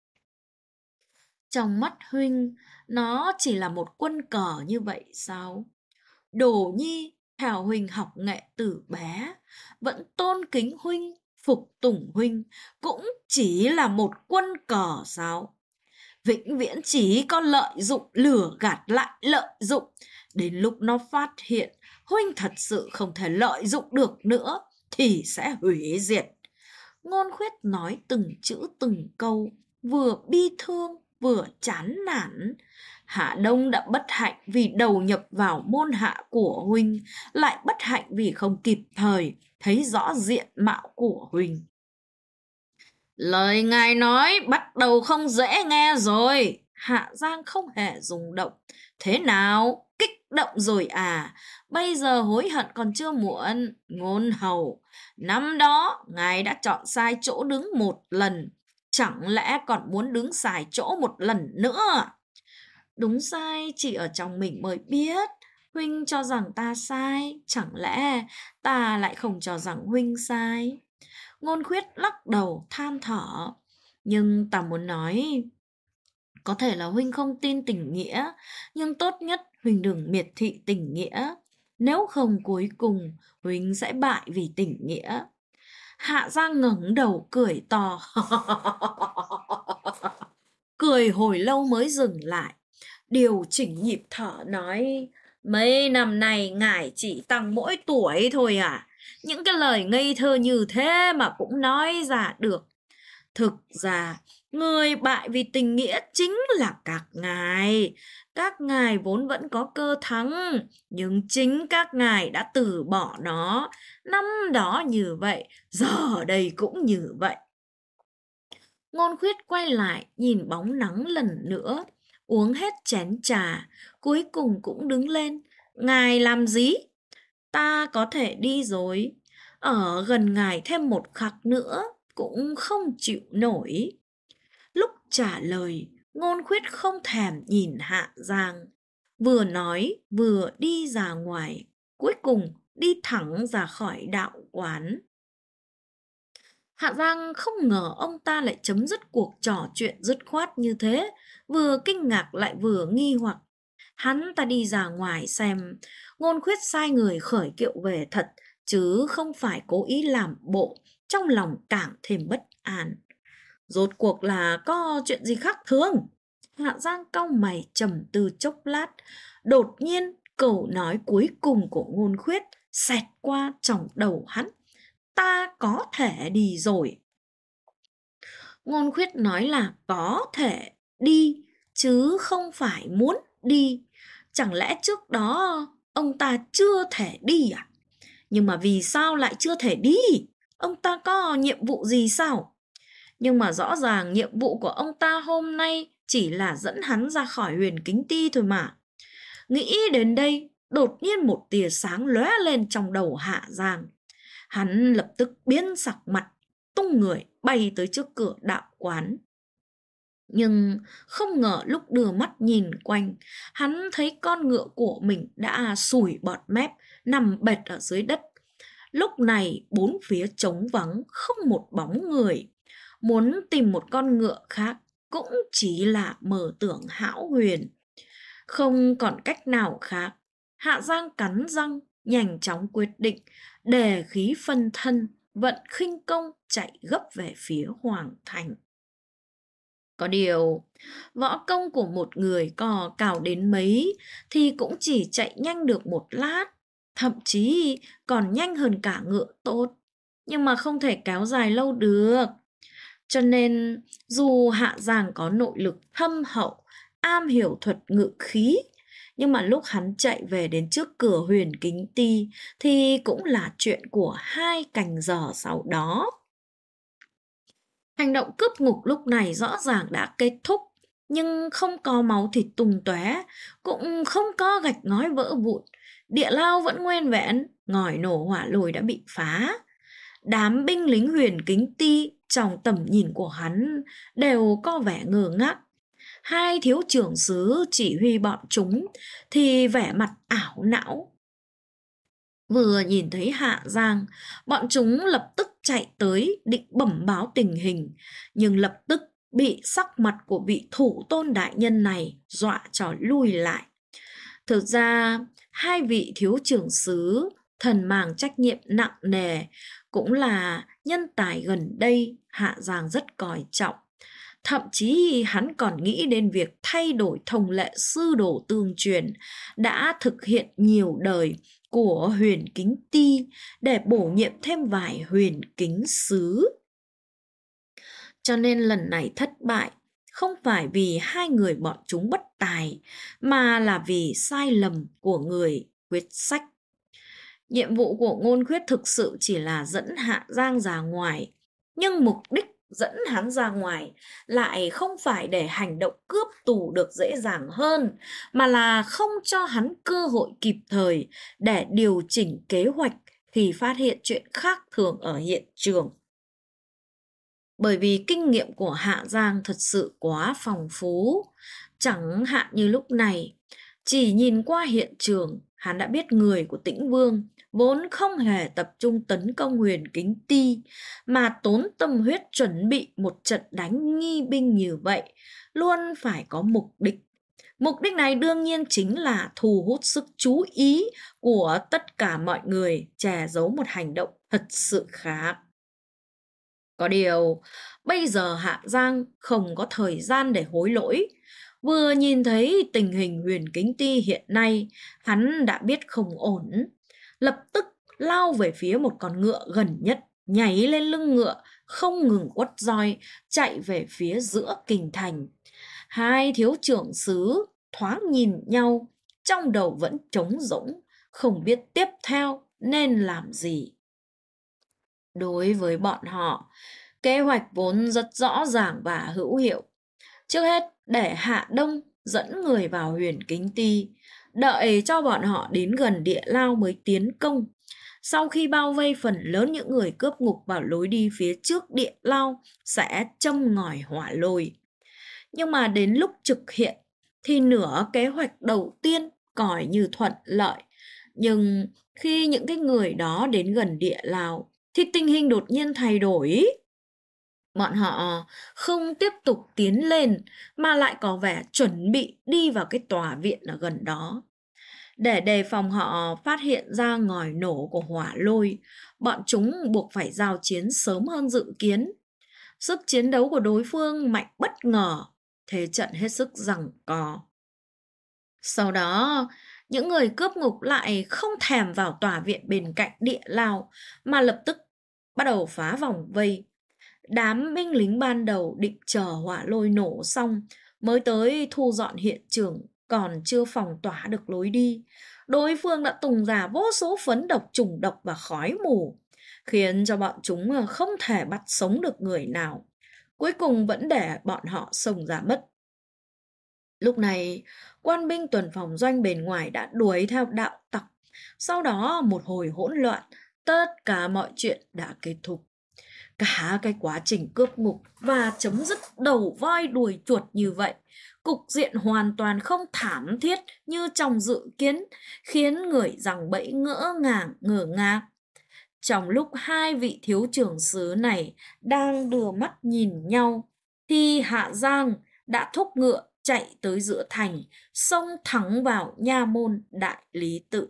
Trong mắt huynh, nó chỉ là một quân cờ như vậy sao? Đồ Nhi theo huynh học nghệ từ bé, vẫn tôn kính huynh, phục tùng huynh, cũng chỉ là một quân cờ sao? Vĩnh viễn chỉ có lợi dụng, lừa gạt lại lợi dụng. Đến lúc nó phát hiện huynh thật sự không thể lợi dụng được nữa thì sẽ hủy diệt. Ngôn Khuyết nói từng chữ từng câu, vừa bi thương vừa chán nản. Hạ Đông đã bất hạnh vì đầu nhập vào môn hạ của huynh, lại bất hạnh vì không kịp thời thấy rõ diện mạo của huynh. Lời ngài nói bắt đầu không dễ nghe rồi. Hạ Giang không hề rung động. Thế nào? Kích động rồi à? Bây giờ hối hận còn chưa muộn. Ngôn hầu, năm đó ngài đã chọn sai chỗ đứng một lần, chẳng lẽ còn muốn đứng sai chỗ một lần nữa? Đúng sai chỉ ở trong mình mới biết. Huynh cho rằng ta sai, chẳng lẽ ta lại không cho rằng huynh sai? Ngôn Khuyết lắc đầu than thở. Nhưng ta muốn nói, có thể là huynh không tin tình nghĩa, nhưng tốt nhất huynh đừng miệt thị tình nghĩa. Nếu không cuối cùng huynh sẽ bại vì tình nghĩa. Hạ Giang ngẩng đầu cười to. Cười hồi lâu mới dừng lại, điều chỉnh nhịp thở nói, mấy năm nay ngài chỉ tăng mỗi tuổi thôi à? Những cái lời ngây thơ như thế mà cũng nói ra được. Thực ra, người bại vì tình nghĩa chính là các ngài. Các ngài vốn vẫn có cơ thắng, nhưng chính các ngài đã từ bỏ nó. Năm đó như vậy, giờ đây cũng như vậy. Ngôn Khuyết quay lại nhìn bóng nắng lần nữa, uống hết chén trà, cuối cùng cũng đứng lên. Ngài làm gì? Ta có thể đi rồi. Ở gần ngài thêm một khắc nữa cũng không chịu nổi. Lúc trả lời, Ngôn Khuyết không thèm nhìn Hạ Giang. Vừa nói vừa đi ra ngoài, cuối cùng đi thẳng ra khỏi đạo quán. Hạ Giang không ngờ ông ta lại chấm dứt cuộc trò chuyện dứt khoát như thế, vừa kinh ngạc lại vừa nghi hoặc. Hắn ta đi ra ngoài xem, Ngôn Khuyết sai người khởi kiệu về thật, chứ không phải cố ý làm bộ, trong lòng càng thêm bất an. Rốt cuộc là có chuyện gì khác thường? Hạ Giang cau mày trầm tư chốc lát, đột nhiên câu nói cuối cùng của Ngôn Khuyết xẹt qua trong đầu hắn. Ta có thể đi rồi. Ngôn Khuyết nói là có thể đi, chứ không phải muốn đi. Chẳng lẽ trước đó ông ta chưa thể đi à? Nhưng mà vì sao lại chưa thể đi? Ông ta có nhiệm vụ gì sao? Nhưng mà rõ ràng nhiệm vụ của ông ta hôm nay chỉ là dẫn hắn ra khỏi Huyền Kính Ti thôi mà. Nghĩ đến đây, đột nhiên một tia sáng lóe lên trong đầu Hạ Giang. Hắn lập tức biến sắc mặt, tung người bay tới trước cửa đạo quán. Nhưng không ngờ lúc đưa mắt nhìn quanh, hắn thấy con ngựa của mình đã sủi bọt mép, nằm bệt ở dưới đất. Lúc này bốn phía trống vắng, không một bóng người. Muốn tìm một con ngựa khác cũng chỉ là mơ tưởng hão huyền. Không còn cách nào khác, Hạ Giang cắn răng, nhanh chóng quyết định, đề khí phân thân, vận khinh công chạy gấp về phía Hoàng Thành. Có điều, võ công của một người có cao đến mấy thì cũng chỉ chạy nhanh được một lát, thậm chí còn nhanh hơn cả ngựa tốt, nhưng mà không thể kéo dài lâu được. Cho nên, dù Hạ Giang có nội lực thâm hậu, am hiểu thuật ngự khí, nhưng mà lúc hắn chạy về đến trước cửa Huyền Kính Ti thì cũng là chuyện của 2 canh giờ sau đó. Hành động cướp ngục lúc này rõ ràng đã kết thúc, nhưng không có máu thịt tung tóe, cũng không có gạch ngói vỡ vụn. Địa lao vẫn nguyên vẹn, ngòi nổ hỏa lồi đã bị phá. Đám binh lính Huyền Kính Ti trong tầm nhìn của hắn đều có vẻ ngơ ngác. 2 thiếu trưởng xứ chỉ huy bọn chúng thì vẻ mặt ảo não. Vừa nhìn thấy Hạ Giang, bọn chúng lập tức chạy tới định bẩm báo tình hình, nhưng lập tức bị sắc mặt của vị thủ tôn đại nhân này dọa cho lui lại. Thực ra, 2 vị thiếu trưởng xứ thần mang trách nhiệm nặng nề, cũng là nhân tài gần đây Hạ Giang rất coi trọng. Thậm chí hắn còn nghĩ đến việc thay đổi thông lệ sư đồ tương truyền đã thực hiện nhiều đời của Huyền Kính Ti để bổ nhiệm thêm vài huyền kính sứ. Cho nên lần này thất bại không phải vì 2 người bọn chúng bất tài, mà là vì sai lầm của người quyết sách. Nhiệm vụ của Ngôn Khuyết thực sự chỉ là dẫn Hạ Giang ra ngoài, nhưng mục đích dẫn hắn ra ngoài lại không phải để hành động cướp tù được dễ dàng hơn, mà là không cho hắn cơ hội kịp thời để điều chỉnh kế hoạch khi phát hiện chuyện khác thường ở hiện trường. Bởi vì kinh nghiệm của Hạ Giang thật sự quá phong phú, chẳng hạn như lúc này, chỉ nhìn qua hiện trường, hắn đã biết người của Tĩnh Vương vốn không hề tập trung tấn công Huyền Kính Ti, mà tốn tâm huyết chuẩn bị một trận đánh nghi binh như vậy, luôn phải có mục đích. Mục đích này đương nhiên chính là thu hút sức chú ý của tất cả mọi người, che giấu một hành động thật sự khác. Có điều, bây giờ Hạ Giang không có thời gian để hối lỗi. Vừa nhìn thấy tình hình Huyền Kính Ti hiện nay, hắn đã biết không ổn. Lập tức lao về phía một con ngựa gần nhất, nhảy lên lưng ngựa, không ngừng quất roi, chạy về phía giữa kinh thành. 2 thiếu trưởng xứ thoáng nhìn nhau, trong đầu vẫn trống rỗng, không biết tiếp theo nên làm gì. Đối với bọn họ, kế hoạch vốn rất rõ ràng và hữu hiệu. Trước hết, để Hạ Đông dẫn người vào Huyền Kính Ti, đợi cho bọn họ đến gần địa lao mới tiến công. Sau khi bao vây phần lớn những người cướp ngục vào lối đi phía trước địa lao, sẽ châm ngòi hỏa lôi. Nhưng mà đến lúc thực hiện, thì nửa kế hoạch đầu tiên coi như thuận lợi. Nhưng khi những cái người đó đến gần địa lao, thì tình hình đột nhiên thay đổi. Bọn họ không tiếp tục tiến lên, mà lại có vẻ chuẩn bị đi vào cái tòa viện ở gần đó. Để đề phòng họ phát hiện ra ngòi nổ của hỏa lôi, bọn chúng buộc phải giao chiến sớm hơn dự kiến. Sức chiến đấu của đối phương mạnh bất ngờ, thế trận hết sức giằng co. Sau đó, những người cướp ngục lại không thèm vào tòa viện bên cạnh địa lao, mà lập tức bắt đầu phá vòng vây. Đám binh lính ban đầu định chờ hỏa lôi nổ xong mới tới thu dọn hiện trường, còn chưa phòng tỏa được lối đi, đối phương đã tung ra vô số phấn độc, trùng độc và khói mù, khiến cho bọn chúng không thể bắt sống được người nào. Cuối cùng vẫn để bọn họ xông ra mất. Lúc này, quan binh tuần phòng doanh bên ngoài đã đuổi theo đạo tặc. Sau đó một hồi hỗn loạn, tất cả mọi chuyện đã kết thúc. Cả cái quá trình cướp ngục và chấm dứt đầu voi đuôi chuột như vậy, cục diện hoàn toàn không thảm thiết như trong dự kiến, khiến người giằng bẫy ngỡ ngác. Trong lúc hai vị thiếu trưởng xứ này đang đưa mắt nhìn nhau, thì Hạ Giang đã thúc ngựa chạy tới giữa thành, xông thẳng vào nha môn Đại Lý Tự.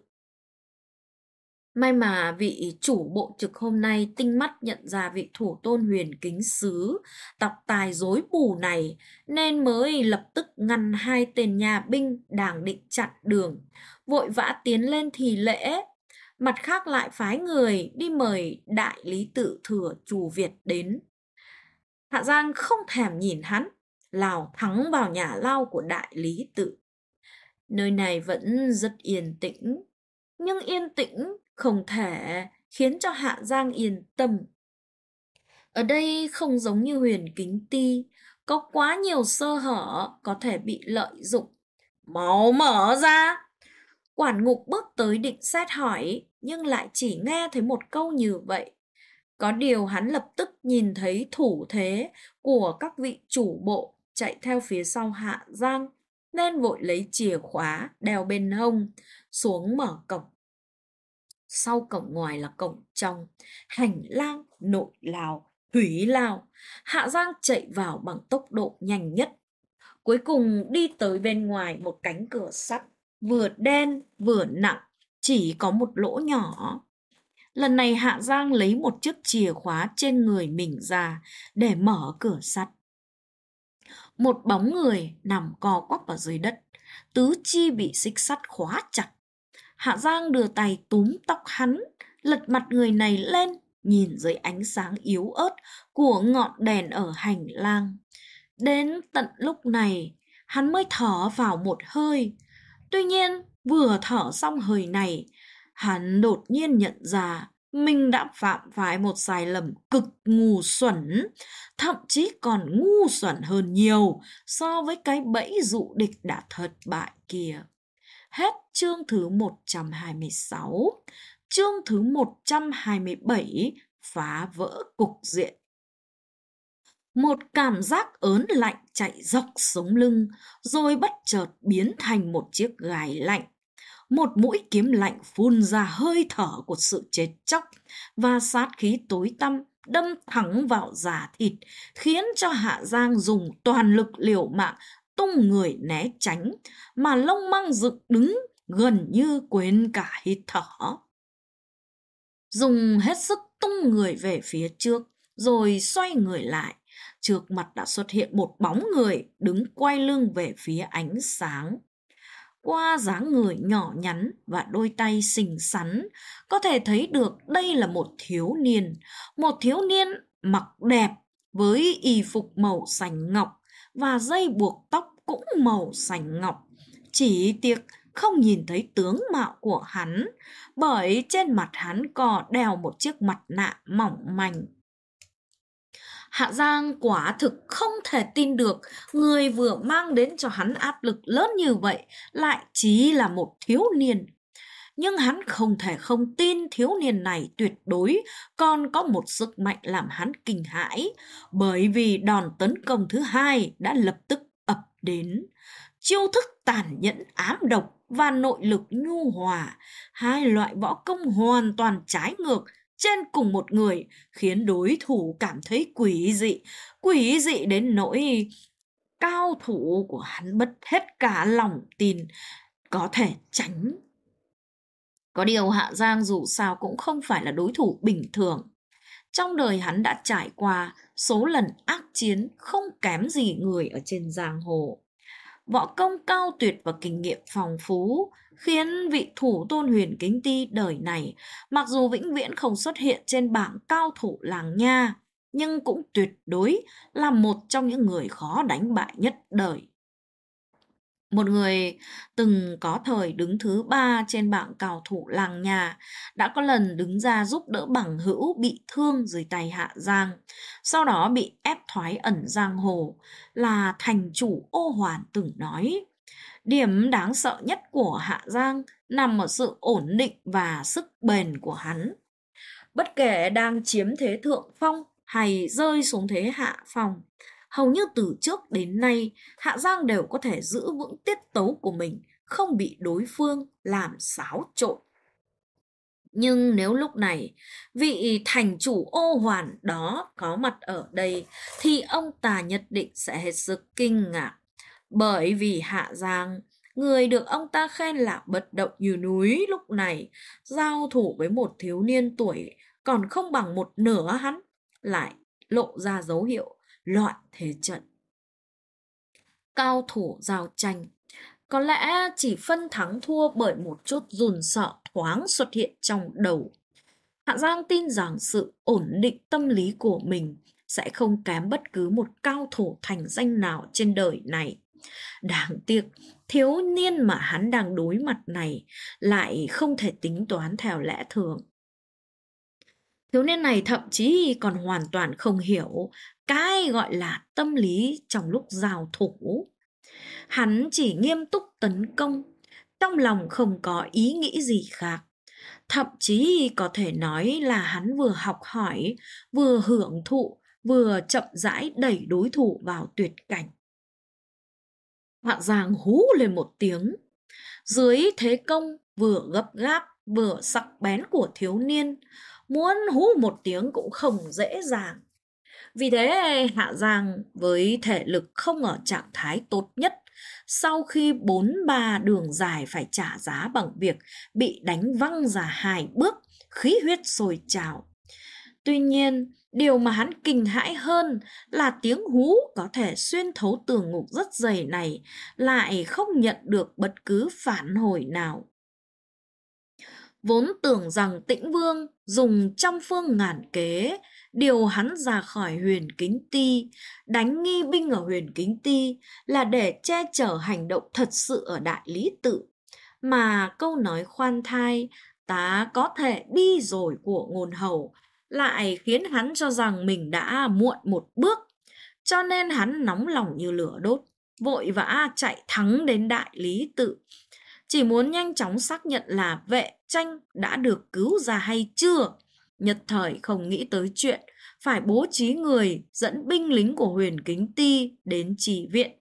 May mà vị chủ bộ trực hôm nay tinh mắt nhận ra vị thủ tôn huyền kính sứ, tóc tai rối bù này, nên mới lập tức ngăn hai tên nhà binh đang định chặn đường, vội vã tiến lên thì lễ. Mặt khác lại phái người đi mời Đại Lý Tự thừa Trù Việt đến. Hạ Giang không thèm nhìn hắn, lao thẳng vào nhà lao của Đại Lý Tự. Nơi này vẫn rất yên tĩnh, nhưng yên tĩnh không thể khiến cho Hạ Giang yên tâm. Ở đây không giống như Huyền Kính Ti, có quá nhiều sơ hở có thể bị lợi dụng. Mau mở ra! Quản ngục bước tới định xét hỏi, nhưng lại chỉ nghe thấy một câu như vậy. Có điều hắn lập tức nhìn thấy thủ thế của các vị chủ bộ chạy theo phía sau Hạ Giang, nên vội lấy chìa khóa đeo bên hông xuống mở cổng. Sau cổng ngoài là cổng trong, hành lang, nội lao, hủy lao. Hạ Giang chạy vào bằng tốc độ nhanh nhất. Cuối cùng đi tới bên ngoài một cánh cửa sắt, vừa đen vừa nặng, chỉ có một lỗ nhỏ. Lần này Hạ Giang lấy một chiếc chìa khóa trên người mình ra để mở cửa sắt. Một bóng người nằm co quắp ở dưới đất, tứ chi bị xích sắt khóa chặt. Hạ Giang đưa tay túm tóc hắn, lật mặt người này lên, nhìn dưới ánh sáng yếu ớt của ngọn đèn ở hành lang. Đến tận lúc này, hắn mới thở vào một hơi. Tuy nhiên, vừa thở xong hơi này, hắn đột nhiên nhận ra mình đã phạm phải một sai lầm cực ngu xuẩn, thậm chí còn ngu xuẩn hơn nhiều so với cái bẫy dụ địch đã thất bại kia. Hết chương thứ 126, chương thứ 127, phá vỡ cục diện. Một cảm giác ớn lạnh chạy dọc sống lưng, rồi bất chợt biến thành một chiếc gai lạnh. Một mũi kiếm lạnh phun ra hơi thở của sự chết chóc và sát khí tối tăm đâm thẳng vào da thịt, khiến cho Hạ Giang dùng toàn lực liều mạng tung người né tránh, mà lông măng dựng đứng gần như quên cả hít thở. Dùng hết sức tung người về phía trước, rồi xoay người lại. Trước mặt đã xuất hiện một bóng người đứng quay lưng về phía ánh sáng. Qua dáng người nhỏ nhắn và đôi tay xinh xắn, có thể thấy được đây là một thiếu niên mặc đẹp với y phục màu xanh ngọc và dây buộc tóc cũng màu xanh ngọc. Chỉ tiếc không nhìn thấy tướng mạo của hắn, bởi trên mặt hắn còn đeo một chiếc mặt nạ mỏng manh. Hạ Giang quả thực không thể tin được người vừa mang đến cho hắn áp lực lớn như vậy lại chỉ là một thiếu niên. Nhưng hắn không thể không tin thiếu niên này tuyệt đối còn có một sức mạnh làm hắn kinh hãi, bởi vì đòn tấn công thứ hai đã lập tức ập đến. Chiêu thức tàn nhẫn ám độc và nội lực nhu hòa, hai loại võ công hoàn toàn trái ngược trên cùng một người, khiến đối thủ cảm thấy quỷ dị đến nỗi cao thủ của hắn mất hết cả lòng tin có thể tránh. Có điều Hạ Giang dù sao cũng không phải là đối thủ bình thường. Trong đời hắn đã trải qua số lần ác chiến không kém gì người ở trên giang hồ. Võ công cao tuyệt và kinh nghiệm phong phú khiến vị thủ tôn Huyền Kính Ti đời này mặc dù vĩnh viễn không xuất hiện trên bảng cao thủ làng nha, nhưng cũng tuyệt đối là một trong những người khó đánh bại nhất đời. Một người từng có thời đứng thứ 3 trên bảng cao thủ làng nhà đã có lần đứng ra giúp đỡ bằng hữu bị thương dưới tay Hạ Giang, sau đó bị ép thoái ẩn giang hồ, là thành chủ Ô Hoàn từng nói. Điểm đáng sợ nhất của Hạ Giang nằm ở sự ổn định và sức bền của hắn. Bất kể đang chiếm thế thượng phong hay rơi xuống thế hạ phong, hầu như từ trước đến nay Hạ Giang đều có thể giữ vững tiết tấu của mình, không bị đối phương làm xáo trộn. Nhưng nếu lúc này vị thành chủ Ô Hoàn đó có mặt ở đây thì ông ta nhất định sẽ hết sức kinh ngạc. Bởi vì Hạ Giang, người được ông ta khen là bất động như núi, lúc này giao thủ với một thiếu niên tuổi còn không bằng một nửa hắn, lại lộ ra dấu hiệu loạn thế trận. Cao thủ giao tranh có lẽ chỉ phân thắng thua bởi một chút run sợ thoáng xuất hiện trong đầu. Hạ Giang tin rằng sự ổn định tâm lý của mình sẽ không kém bất cứ một cao thủ thành danh nào trên đời này. Đáng tiếc, thiếu niên mà hắn đang đối mặt này lại không thể tính toán theo lẽ thường. Thiếu niên này thậm chí còn hoàn toàn không hiểu cái gọi là tâm lý trong lúc giao thủ. Hắn chỉ nghiêm túc tấn công, trong lòng không có ý nghĩ gì khác. Thậm chí có thể nói là hắn vừa học hỏi, vừa hưởng thụ, vừa chậm rãi đẩy đối thủ vào tuyệt cảnh. Hạ Giang hú lên một tiếng. Dưới thế công vừa gấp gáp vừa sắc bén của thiếu niên, muốn hú một tiếng cũng không dễ dàng. Vì thế Hạ Giang với thể lực không ở trạng thái tốt nhất, sau khi 4-3 đường dài phải trả giá bằng việc bị đánh văng ra 2 bước, khí huyết sôi trào. Tuy nhiên, điều mà hắn kinh hãi hơn là tiếng hú có thể xuyên thấu tường ngục rất dày này lại không nhận được bất cứ phản hồi nào. Vốn tưởng rằng Tĩnh Vương dùng trăm phương ngàn kế điều hắn ra khỏi Huyền Kính Ti, đánh nghi binh ở Huyền Kính Ti là để che chở hành động thật sự ở Đại Lý Tự. Mà câu nói khoan thai "ta có thể đi rồi" của Ngôn Hầu lại khiến hắn cho rằng mình đã muộn một bước. Cho nên hắn nóng lòng như lửa đốt, vội vã chạy thẳng đến Đại Lý Tự, chỉ muốn nhanh chóng xác nhận là Vệ Tranh đã được cứu ra hay chưa. Nhất thời không nghĩ tới chuyện phải bố trí người dẫn binh lính của Huyền Kính Ti đến trì viện.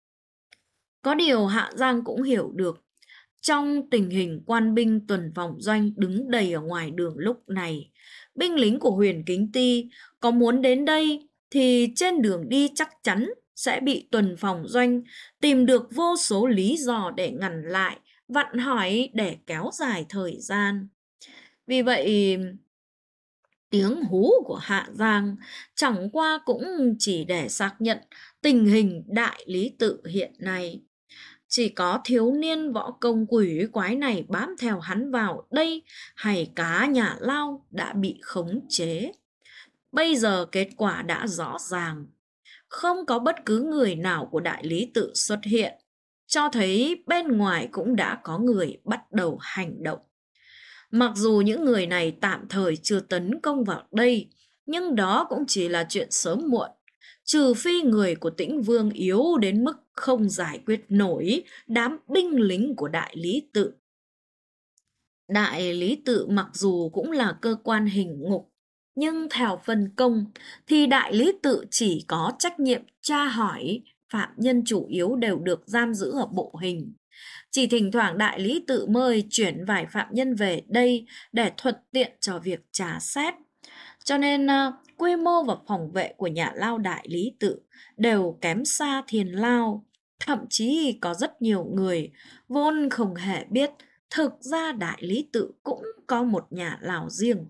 Có điều Hạ Giang cũng hiểu được, trong tình hình quan binh tuần phòng doanh đứng đầy ở ngoài đường lúc này, binh lính của Huyền Kính Ti có muốn đến đây thì trên đường đi chắc chắn sẽ bị tuần phòng doanh tìm được vô số lý do để ngăn lại, vặn hỏi để kéo dài thời gian. Vì vậy, tiếng hú của Hạ Giang chẳng qua cũng chỉ để xác nhận tình hình Đại Lý Tự hiện nay. Chỉ có thiếu niên võ công quỷ quái này bám theo hắn vào đây, hay cả nhà Lao đã bị khống chế. Bây giờ kết quả đã rõ ràng. Không có bất cứ người nào của Đại Lý Tự xuất hiện, cho thấy bên ngoài cũng đã có người bắt đầu hành động. Mặc dù những người này tạm thời chưa tấn công vào đây, nhưng đó cũng chỉ là chuyện sớm muộn. Trừ phi người của Tĩnh Vương yếu đến mức không giải quyết nổi đám binh lính của Đại Lý Tự. Đại Lý Tự mặc dù cũng là cơ quan hình ngục, nhưng theo phân công thì Đại Lý Tự chỉ có trách nhiệm tra hỏi, phạm nhân chủ yếu đều được giam giữ ở bộ hình. Chỉ thỉnh thoảng Đại Lý Tự mới chuyển vài phạm nhân về đây để thuận tiện cho việc trả xét. Cho nên quy mô và phòng vệ của nhà Lao Đại Lý Tự đều kém xa Thiên Lao. Thậm chí có rất nhiều người vốn không hề biết thực ra Đại Lý Tự cũng có một nhà Lao riêng.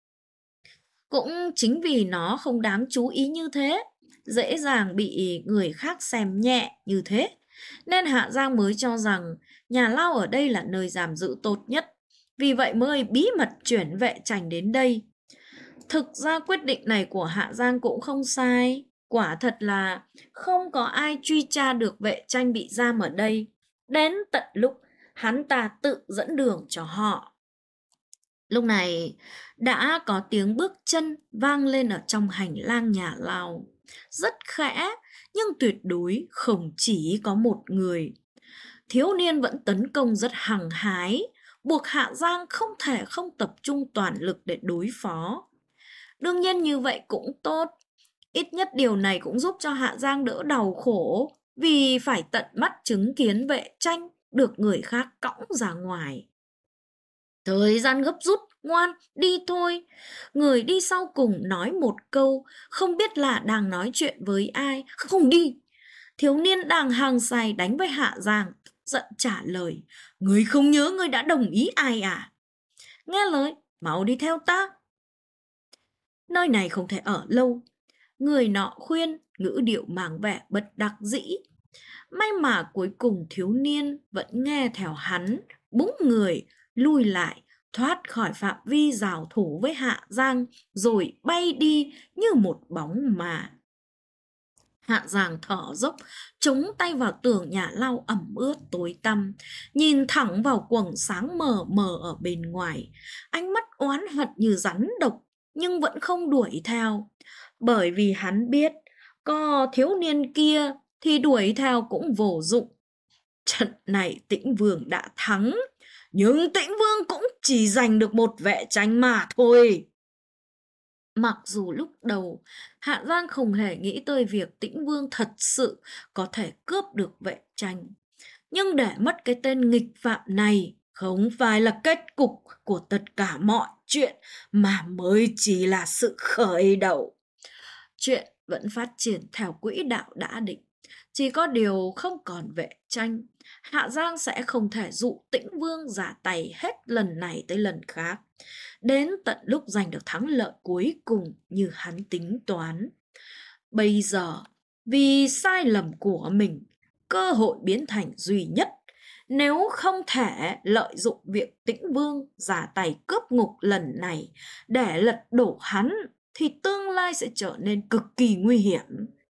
Cũng chính vì nó không đáng chú ý như thế, dễ dàng bị người khác xem nhẹ như thế, nên Hạ Giang mới cho rằng nhà Lao ở đây là nơi giam giữ tốt nhất. Vì vậy mới bí mật chuyển Vệ Tranh đến đây. Thực ra quyết định này của Hạ Giang cũng không sai. Quả thật là không có ai truy tra được Vệ Tranh bị giam ở đây. đến tận lúc hắn ta tự dẫn đường cho họ. Lúc này đã có tiếng bước chân vang lên ở trong hành lang nhà Lao, rất khẽ nhưng tuyệt đối không chỉ có một người. Thiếu niên vẫn tấn công rất hăng hái, buộc Hạ Giang không thể không tập trung toàn lực để đối phó. Đương nhiên như vậy cũng tốt, ít nhất điều này cũng giúp cho Hạ Giang đỡ đau khổ, vì phải tận mắt chứng kiến Vệ Tranh được người khác cõng ra ngoài. Thời gian gấp rút, ngoan, đi thôi. Người đi sau cùng nói một câu, không biết là đang nói chuyện với ai. Không đi. Thiếu niên đang hàng say đánh với Hạ Giang, giận trả lời. Người không nhớ người đã đồng ý ai à? Nghe lời, mau đi theo ta. Nơi này không thể ở lâu. Người nọ khuyên, ngữ điệu mang vẻ bất đắc dĩ. May mà cuối cùng thiếu niên vẫn nghe theo hắn, búng người, lui lại, thoát khỏi phạm vi giao thủ với Hạ Giang, rồi bay đi như một bóng mà. Hạ Giang thở dốc, chống tay vào tường nhà Lao ẩm ướt tối tăm, nhìn thẳng vào quầng sáng mờ mờ ở bên ngoài. Ánh mắt oán hận như rắn độc, nhưng vẫn không đuổi theo. Bởi vì hắn biết, có thiếu niên kia thì đuổi theo cũng vô dụng. Trận này Tĩnh Vương đã thắng, nhưng Tĩnh Vương cũng chỉ giành được một Vệ Tranh mà thôi. Mặc dù lúc đầu Hạ Giang không hề nghĩ tới việc Tĩnh Vương thật sự có thể cướp được Vệ Tranh, nhưng để mất cái tên nghịch phạm này không phải là kết cục của tất cả mọi chuyện, mà mới chỉ là sự khởi đầu. Chuyện vẫn phát triển theo quỹ đạo đã định. Chỉ có điều không còn Vệ Tranh, Hạ Giang sẽ không thể dụ Tĩnh Vương ra tay hết lần này tới lần khác, đến tận lúc giành được thắng lợi cuối cùng như hắn tính toán. Bây giờ, vì sai lầm của mình, cơ hội biến thành duy nhất. Nếu không thể lợi dụng việc Tĩnh Vương ra tay cướp ngục lần này để lật đổ hắn, thì tương lai sẽ trở nên cực kỳ nguy hiểm.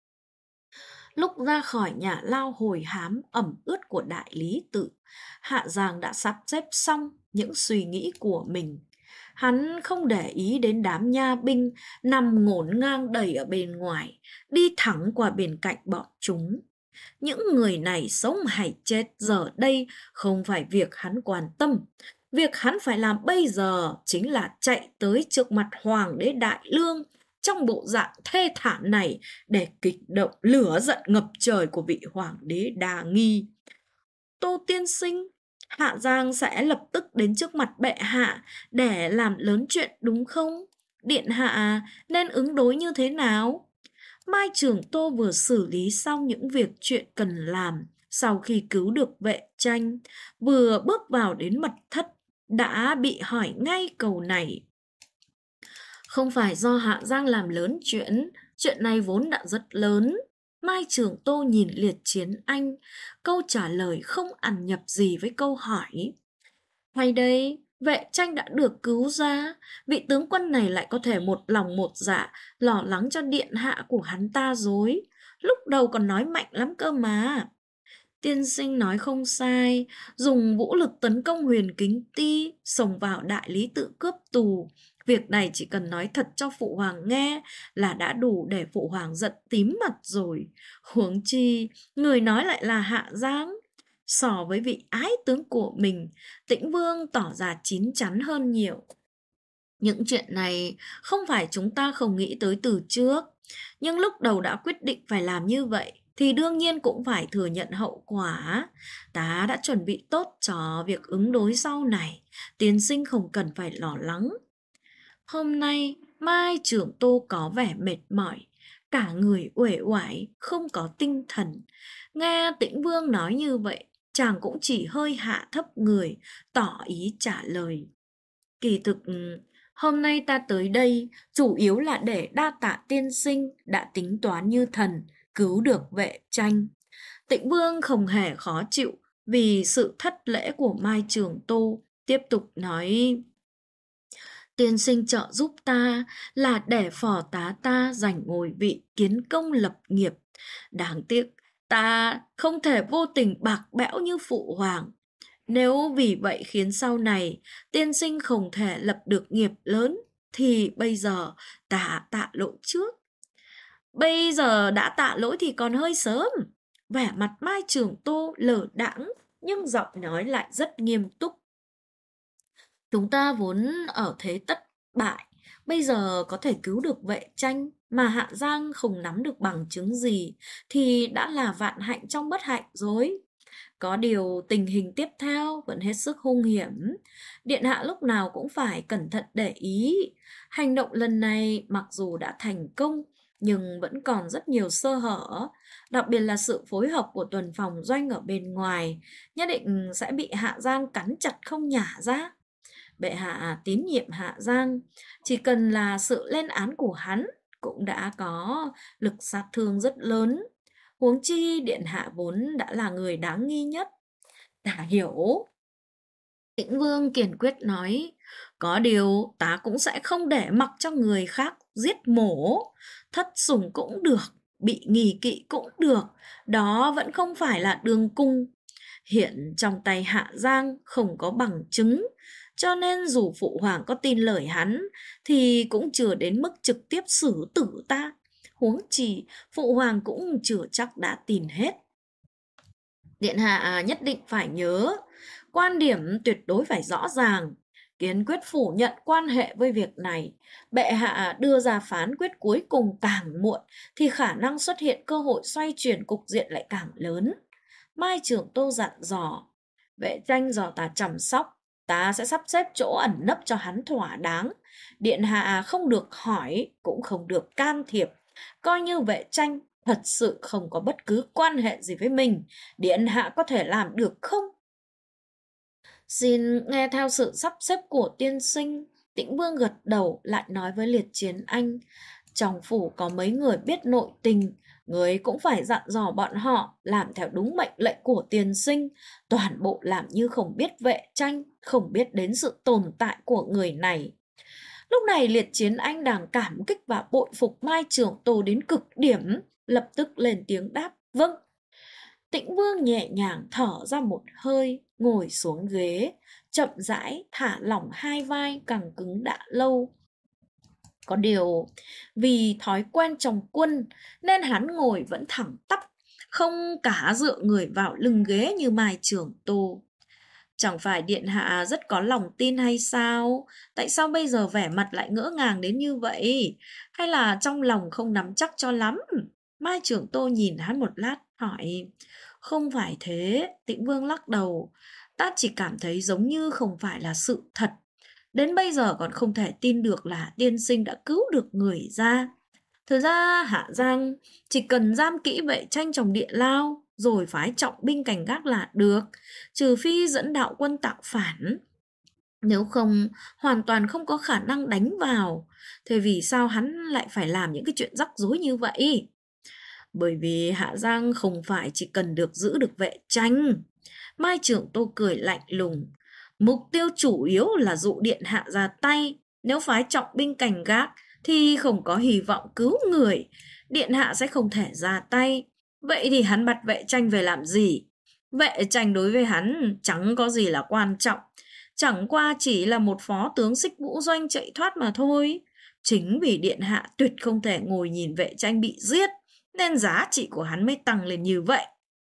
Lúc ra khỏi nhà Lao hồi hám ẩm ướt của đại lý tự, Hạ Giang đã sắp xếp xong những suy nghĩ của mình. Hắn không để ý đến đám nha binh nằm ngổn ngang đầy ở bên ngoài, đi thẳng qua bên cạnh bọn chúng. Những người này sống hay chết giờ đây không phải việc hắn quan tâm. Việc hắn phải làm bây giờ chính là chạy tới trước mặt Hoàng đế Đại Lương trong bộ dạng thê thảm này để kích động lửa giận ngập trời của vị Hoàng đế đa nghi. Tô tiên sinh, Hạ Giang sẽ lập tức đến trước mặt bệ hạ để làm lớn chuyện đúng không? Điện hạ nên ứng đối như thế nào? Mai Trường Tô vừa xử lý xong những việc chuyện cần làm sau khi cứu được Vệ Tranh, vừa bước vào đến mật thất đã bị hỏi ngay câu này. Không phải do Hạ Giang làm lớn chuyện này vốn đã rất lớn. Mai Trường Tô nhìn Liệt Chiến Anh, câu trả lời không ăn nhập gì với câu hỏi. Hay đây, Vệ Tranh đã được cứu ra, vị tướng quân này lại có thể một lòng một dạ lo lắng cho điện hạ của hắn ta rồi. Lúc đầu còn nói mạnh lắm cơ mà. Tiên sinh nói không sai, dùng vũ lực tấn công Huyền Kính Ti, xông vào đại lý tự cướp tù. Việc này chỉ cần nói thật cho phụ hoàng nghe là đã đủ để phụ hoàng giận tím mặt rồi. Huống chi, người nói lại là Hạ Giang. So với vị ái tướng của mình, Tĩnh Vương tỏ ra chín chắn hơn nhiều. Những chuyện này không phải chúng ta không nghĩ tới từ trước, nhưng lúc đầu đã quyết định phải làm như vậy thì đương nhiên cũng phải thừa nhận hậu quả. Ta đã chuẩn bị tốt cho việc ứng đối sau này, tiên sinh không cần phải lo lắng. Hôm nay Mai Trưởng Tô có vẻ mệt mỏi, cả người uể oải, không có tinh thần. Nghe Tĩnh Vương nói như vậy, chàng cũng chỉ hơi hạ thấp người, tỏ ý trả lời. Kỳ thực, hôm nay ta tới đây chủ yếu là để đa tạ tiên sinh đã tính toán như thần, cứu được Vệ Tranh. Tĩnh Vương không hề khó chịu vì sự thất lễ của Mai Trường Tô, tiếp tục nói: tiên sinh trợ giúp ta là để phò tá ta giành ngôi vị kiến công lập nghiệp. Đáng tiếc, Ta không thể vô tình bạc bẽo như phụ hoàng. Nếu vì vậy khiến sau này tiên sinh không thể lập được nghiệp lớn, thì bây giờ ta tạ lỗi trước. Bây giờ đã tạ lỗi thì còn hơi sớm. Vẻ mặt Mai Trường Tô lờ đãng, nhưng giọng nói lại rất nghiêm túc. Chúng ta vốn ở thế tất bại, bây giờ có thể cứu được Vệ Tranh mà Hạ Giang không nắm được bằng chứng gì thì đã là vạn hạnh trong bất hạnh rồi. Có điều tình hình tiếp theo vẫn hết sức hung hiểm. Điện hạ lúc nào cũng phải cẩn thận để ý. Hành động lần này mặc dù đã thành công, nhưng vẫn còn rất nhiều sơ hở. Đặc biệt là sự phối hợp của tuần phòng doanh ở bên ngoài, nhất định sẽ bị Hạ Giang cắn chặt không nhả ra. Bệ hạ tín nhiệm Hạ Giang, chỉ cần là sự lên án của hắn cũng đã có lực sát thương rất lớn. Huống chi điện hạ vốn đã là người đáng nghi nhất. Ta hiểu. Tĩnh Vương kiên quyết nói, có điều ta cũng sẽ không để mặc cho người khác giết mổ. Thất sủng cũng được, bị nghi kỵ cũng được, đó vẫn không phải là đường cung. Hiện trong tay Hạ Giang không có bằng chứng, cho nên dù phụ hoàng có tin lời hắn thì cũng chưa đến mức trực tiếp xử tử ta. Huống chi phụ hoàng cũng chưa chắc đã tin hết. Điện hạ nhất định phải nhớ, quan điểm tuyệt đối phải rõ ràng, kiên quyết phủ nhận quan hệ với việc này. Bệ hạ đưa ra phán quyết cuối cùng càng muộn thì khả năng xuất hiện cơ hội xoay chuyển cục diện lại càng lớn. Mai Trường Tô dặn dò, Vệ Tranh do ta chăm sóc, ta sẽ sắp xếp chỗ ẩn nấp cho hắn thỏa đáng. Điện hạ không được hỏi, cũng không được can thiệp. Coi như Vệ Tranh thật sự không có bất cứ quan hệ gì với mình, điện hạ có thể làm được không? Xin nghe theo sự sắp xếp của tiên sinh. Tĩnh Vương gật đầu, lại nói với Liệt Chiến Anh, trong phủ có mấy người biết nội tình, người cũng phải dặn dò bọn họ làm theo đúng mệnh lệnh của tiên sinh, toàn bộ làm như không biết Vệ Tranh, không biết đến sự tồn tại của người này. Lúc này Liệt Chiến Anh đang cảm kích và bội phục Mai Trường Tô đến cực điểm, lập tức lên tiếng đáp, vâng. Tĩnh Vương nhẹ nhàng thở ra một hơi, ngồi xuống ghế, chậm rãi thả lỏng hai vai căng cứng đã lâu. Có điều, vì thói quen trong quân nên hắn ngồi vẫn thẳng tắp, không cả dựa người vào lưng ghế như Mai Trường Tô. Chẳng phải điện hạ rất có lòng tin hay sao? Tại sao bây giờ vẻ mặt lại ngỡ ngàng đến như vậy? Hay là trong lòng không nắm chắc cho lắm? Mai Trường Tô nhìn hắn một lát, hỏi. Không phải thế, Tĩnh Vương lắc đầu. Ta chỉ cảm thấy giống như không phải là sự thật. Đến bây giờ còn không thể tin được là tiên sinh đã cứu được người ra. Thực ra Hạ Giang chỉ cần giam kỹ Vệ Tranh trong địa lao, rồi phái trọng binh canh gác là được, trừ phi dẫn đạo quân tạo phản. Nếu không, hoàn toàn không có khả năng đánh vào. Thế vì sao hắn lại phải làm những cái chuyện rắc rối như vậy? Bởi vì Hạ Giang không phải chỉ cần được giữ được Vệ Tranh. Mai Trường Tô cười lạnh lùng. Mục tiêu chủ yếu là dụ điện hạ ra tay. Nếu phái trọng binh canh gác thì không có hy vọng cứu người. Điện hạ sẽ không thể ra tay. Vậy thì hắn bắt Vệ Tranh về làm gì? Vệ Tranh đối với hắn chẳng có gì là quan trọng. Chẳng qua chỉ là một phó tướng Xích Vũ Doanh chạy thoát mà thôi. Chính vì điện hạ tuyệt không thể ngồi nhìn Vệ Tranh bị giết, nên giá trị của hắn mới tăng lên như vậy.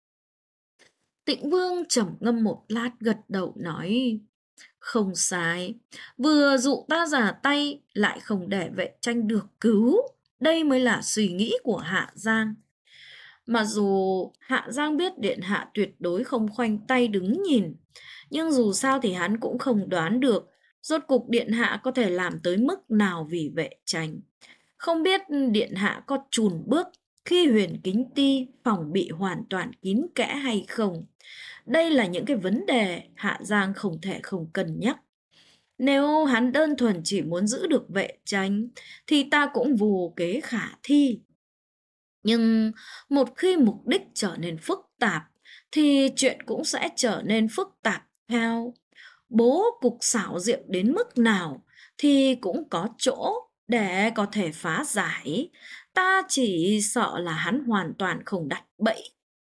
Tĩnh Vương trầm ngâm một lát, gật đầu nói, không sai, vừa dụ ta ra tay lại không để Vệ Tranh được cứu. Đây mới là suy nghĩ của Hạ Giang. Mặc dù Hạ Giang biết điện hạ tuyệt đối không khoanh tay đứng nhìn, nhưng dù sao thì hắn cũng không đoán được rốt cục điện hạ có thể làm tới mức nào vì Vệ Tranh. Không biết điện hạ có chùn bước khi Huyền Kính Ti phòng bị hoàn toàn kín kẽ hay không. Đây là những cái vấn đề Hạ Giang không thể không cân nhắc. Nếu hắn đơn thuần chỉ muốn giữ được Vệ Tranh thì ta cũng vô kế khả thi. Nhưng một khi mục đích trở nên phức tạp thì chuyện cũng sẽ trở nên phức tạp theo. Bố cục xảo diệu đến mức nào thì cũng có chỗ để có thể phá giải. Ta chỉ sợ là hắn hoàn toàn không đặt bẫy.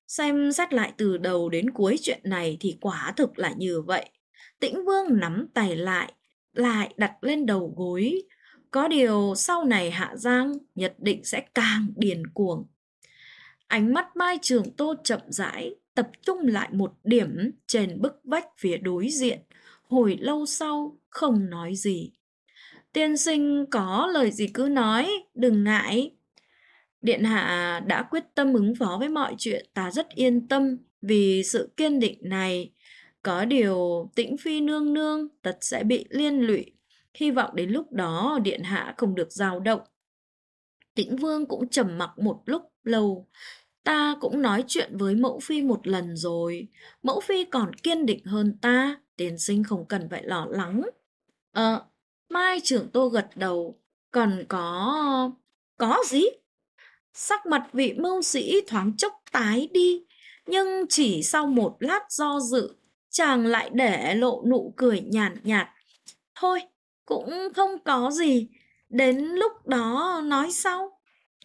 Xem xét lại từ đầu đến cuối chuyện này thì quả thực là như vậy. Tĩnh Vương nắm tay lại đặt lên đầu gối. Có điều sau này Hạ Giang nhất định sẽ càng điên cuồng. Ánh mắt Mai Trường Tô chậm rãi tập trung lại một điểm trên bức vách phía đối diện. Hồi lâu sau không nói gì. Tiên sinh có lời gì cứ nói, đừng ngại. Điện hạ đã quyết tâm ứng phó với mọi chuyện, ta rất yên tâm vì sự kiên định này. Có điều Tĩnh Phi nương nương tất sẽ bị liên lụy. Hy vọng đến lúc đó điện hạ không được dao động. Tĩnh Vương cũng trầm mặc một lúc lâu. Ta cũng nói chuyện với mẫu phi một lần rồi. Mẫu phi còn kiên định hơn ta. Tiên sinh không cần phải lo lắng. Mai Trưởng Tô gật đầu. Còn có gì? Sắc mặt vị mưu sĩ thoáng chốc tái đi. Nhưng chỉ sau một lát do dự, chàng lại để lộ nụ cười nhàn nhạt. Thôi, cũng không có gì. Đến lúc đó nói sau.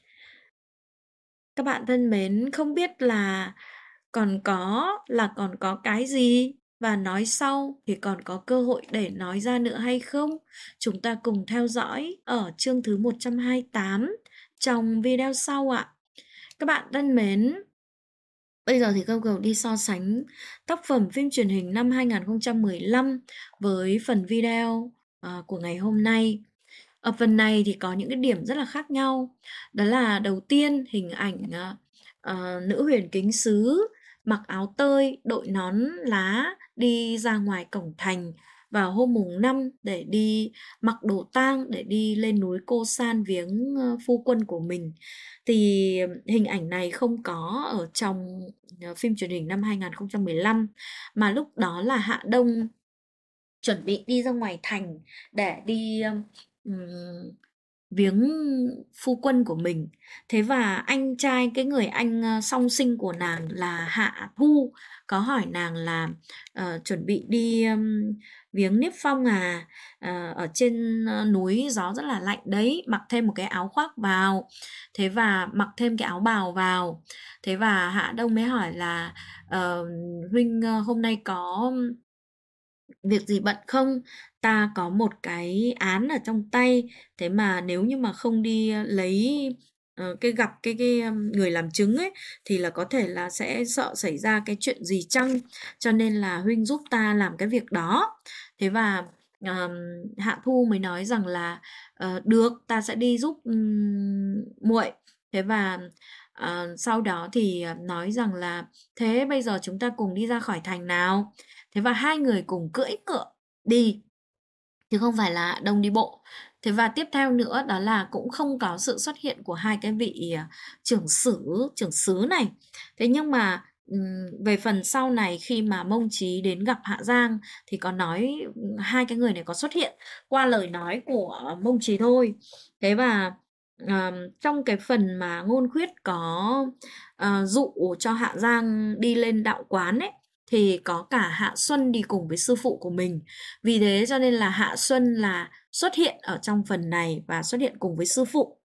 Các bạn thân mến, không biết là còn có cái gì và nói sau thì còn có cơ hội để nói ra nữa hay không? Chúng ta cùng theo dõi ở chương thứ 128 trong video sau ạ. Các bạn thân mến, bây giờ thì Câu Cầu đi so sánh tác phẩm phim truyền hình năm 2015 với phần video của ngày hôm nay. Ở phần này thì có những cái điểm rất là khác nhau. Đó là đầu tiên hình ảnh nữ huyền kính sứ mặc áo tơi, đội nón lá đi ra ngoài cổng thành vào hôm mùng 5 để đi mặc đồ tang để đi lên núi Cô San viếng phu quân của mình. Thì hình ảnh này không có ở trong phim truyền hình năm 2015 mà lúc đó là Hạ Đông chuẩn bị đi ra ngoài thành để đi viếng phu quân của mình. Thế và anh trai, cái người anh song sinh của nàng là Hạ Thu, có hỏi nàng là chuẩn bị đi viếng Niếp Phong ở trên núi gió rất là lạnh đấy, mặc thêm một cái áo khoác vào, thế và mặc thêm cái áo bào vào. Thế và Hạ Đông mới hỏi là huynh hôm nay có việc gì bận không? Ta có một cái án ở trong tay, thế mà nếu như mà không đi lấy gặp cái người làm chứng ấy thì là có thể là sẽ sợ xảy ra cái chuyện gì chăng, cho nên là huynh giúp ta làm cái việc đó. Thế và Hạ Thu mới nói rằng là được, ta sẽ đi giúp muội. Thế và sau đó thì nói rằng là thế bây giờ chúng ta cùng đi ra khỏi thành nào. Thế và hai người cùng cưỡi ngựa đi, chứ không phải là Đông đi bộ. Thế và tiếp theo nữa đó là cũng không có sự xuất hiện của hai cái vị trưởng sứ này. Thế nhưng mà về phần sau này khi mà Mông Chí đến gặp Hạ Giang thì có nói hai cái người này có xuất hiện qua lời nói của Mông Chí thôi. Thế và trong cái phần mà Ngôn Khuyết có dụ cho Hạ Giang đi lên đạo quán ấy, thì có cả Hạ Xuân đi cùng với sư phụ của mình. Vì thế cho nên là Hạ Xuân là xuất hiện ở trong phần này và xuất hiện cùng với sư phụ.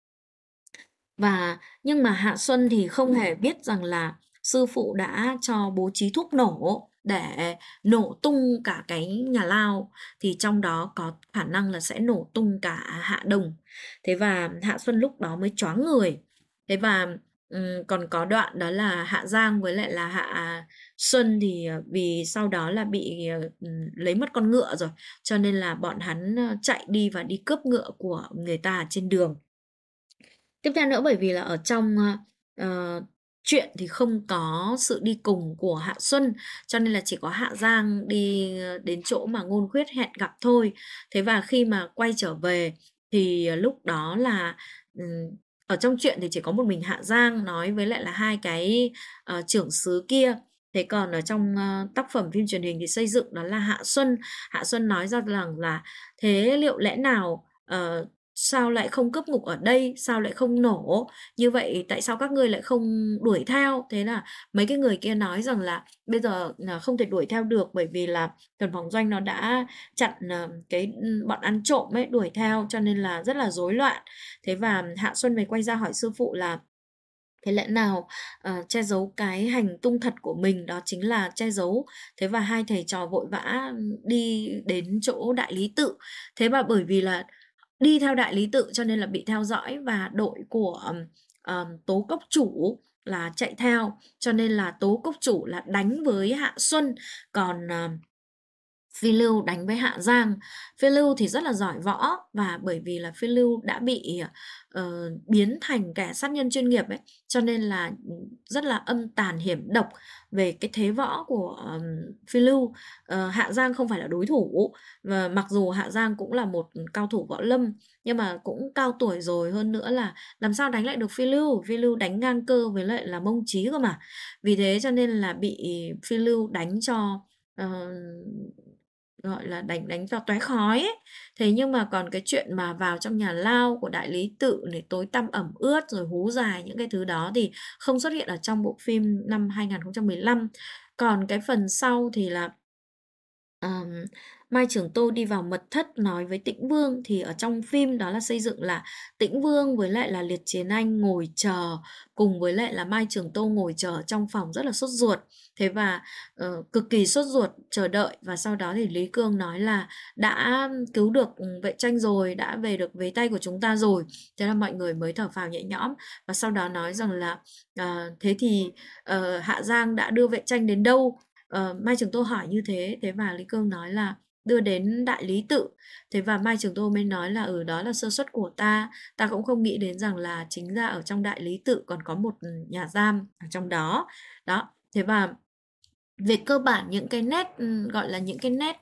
Nhưng mà Hạ Xuân thì không hề biết rằng là sư phụ đã cho bố trí thuốc nổ để nổ tung cả cái nhà lao, thì trong đó có khả năng là sẽ nổ tung cả Hạ Đồng. Thế và Hạ Xuân lúc đó mới choáng người. Thế và còn có đoạn đó là Hạ Giang với lại là Hạ Xuân thì vì sau đó là bị lấy mất con ngựa rồi, cho nên là bọn hắn chạy đi và đi cướp ngựa của người ta trên đường. Tiếp theo nữa, bởi vì là ở trong chuyện thì không có sự đi cùng của Hạ Xuân, cho nên là chỉ có Hạ Giang đi đến chỗ mà Ngôn Khuyết hẹn gặp thôi. Thế và khi mà quay trở về thì lúc đó là ở trong chuyện thì chỉ có một mình Hạ Giang nói với lại là hai cái trưởng sứ kia. Thế còn ở trong tác phẩm phim truyền hình thì xây dựng đó là Hạ Xuân nói ra rằng là thế liệu lẽ nào sao lại không cướp ngục ở đây, sao lại không nổ như vậy, tại sao các ngươi lại không đuổi theo. Thế là mấy cái người kia nói rằng là bây giờ không thể đuổi theo được, bởi vì là Thần Phòng Doanh nó đã chặn cái bọn ăn trộm ấy đuổi theo, cho nên là rất là rối loạn. Thế và Hạ Xuân mới quay ra hỏi sư phụ là Thế lẽ nào che giấu cái hành tung thật của mình, đó chính là che giấu. Thế và hai thầy trò vội vã đi đến chỗ đại lý tự. Thế và bởi vì là đi theo đại lý tự cho nên là bị theo dõi, và đội của Tố Cốc Chủ là chạy theo, cho nên là Tố Cốc Chủ là đánh với Hạ Xuân, còn Phi Lưu đánh với Hạ Giang. Phi Lưu thì rất là giỏi võ, và bởi vì là Phi Lưu đã bị biến thành kẻ sát nhân chuyên nghiệp ấy, cho nên là rất là âm tàn hiểm độc về cái thế võ của Phi Lưu. Hạ Giang không phải là đối thủ, và mặc dù Hạ Giang cũng là một cao thủ võ lâm, nhưng mà cũng cao tuổi rồi, hơn nữa là làm sao đánh lại được Phi Lưu. Phi Lưu đánh ngang cơ với lại là Mông Chí cơ mà. Vì thế cho nên là bị Phi Lưu đánh cho ờ, gọi là đánh đánh cho tóe khói ấy. Thế nhưng mà còn cái chuyện mà vào trong nhà lao của đại lý tự để tối tăm ẩm ướt rồi hú dài, những cái thứ đó thì không xuất hiện ở trong bộ phim năm 2015. Còn cái phần sau thì là Ờm, Mai Trường Tô đi vào mật thất nói với Tĩnh Vương, thì ở trong phim đó là xây dựng là Tĩnh Vương với lại là Liệt Chiến Anh ngồi chờ, cùng với lại là Mai Trường Tô ngồi chờ trong phòng rất là sốt ruột. Thế và cực kỳ sốt ruột chờ đợi, và sau đó thì Lý Cương nói là đã cứu được vệ tranh rồi, đã về được với tay của chúng ta rồi. Thế là mọi người mới thở phào nhẹ nhõm, và sau đó nói rằng là thế thì Hạ Giang đã đưa vệ tranh đến đâu. Mai Trường Tô hỏi như thế, thế và Lý Cương nói là đưa đến đại lý tự. Thế và Mai Trường Tô mới nói là đó là sơ suất của ta, ta cũng không nghĩ đến rằng là chính ra ở trong đại lý tự còn có một nhà giam ở trong đó. Đó, thế và về cơ bản những cái nét gọi là những cái nét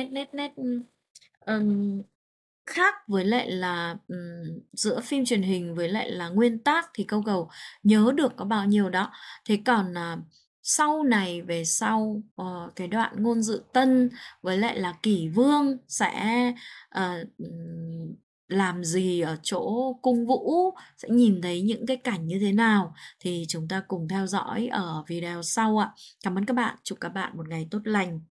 ừm, khác với lại là giữa phim truyền hình với lại là nguyên tác thì câu cầu nhớ được có bao nhiêu đó. Thế còn sau này về sau cái đoạn Ngôn Dự Tân với lại là Kỷ Vương sẽ làm gì ở chỗ cung Vũ, sẽ nhìn thấy những cái cảnh như thế nào, thì chúng ta cùng theo dõi ở video sau ạ. Cảm ơn các bạn, chúc các bạn một ngày tốt lành.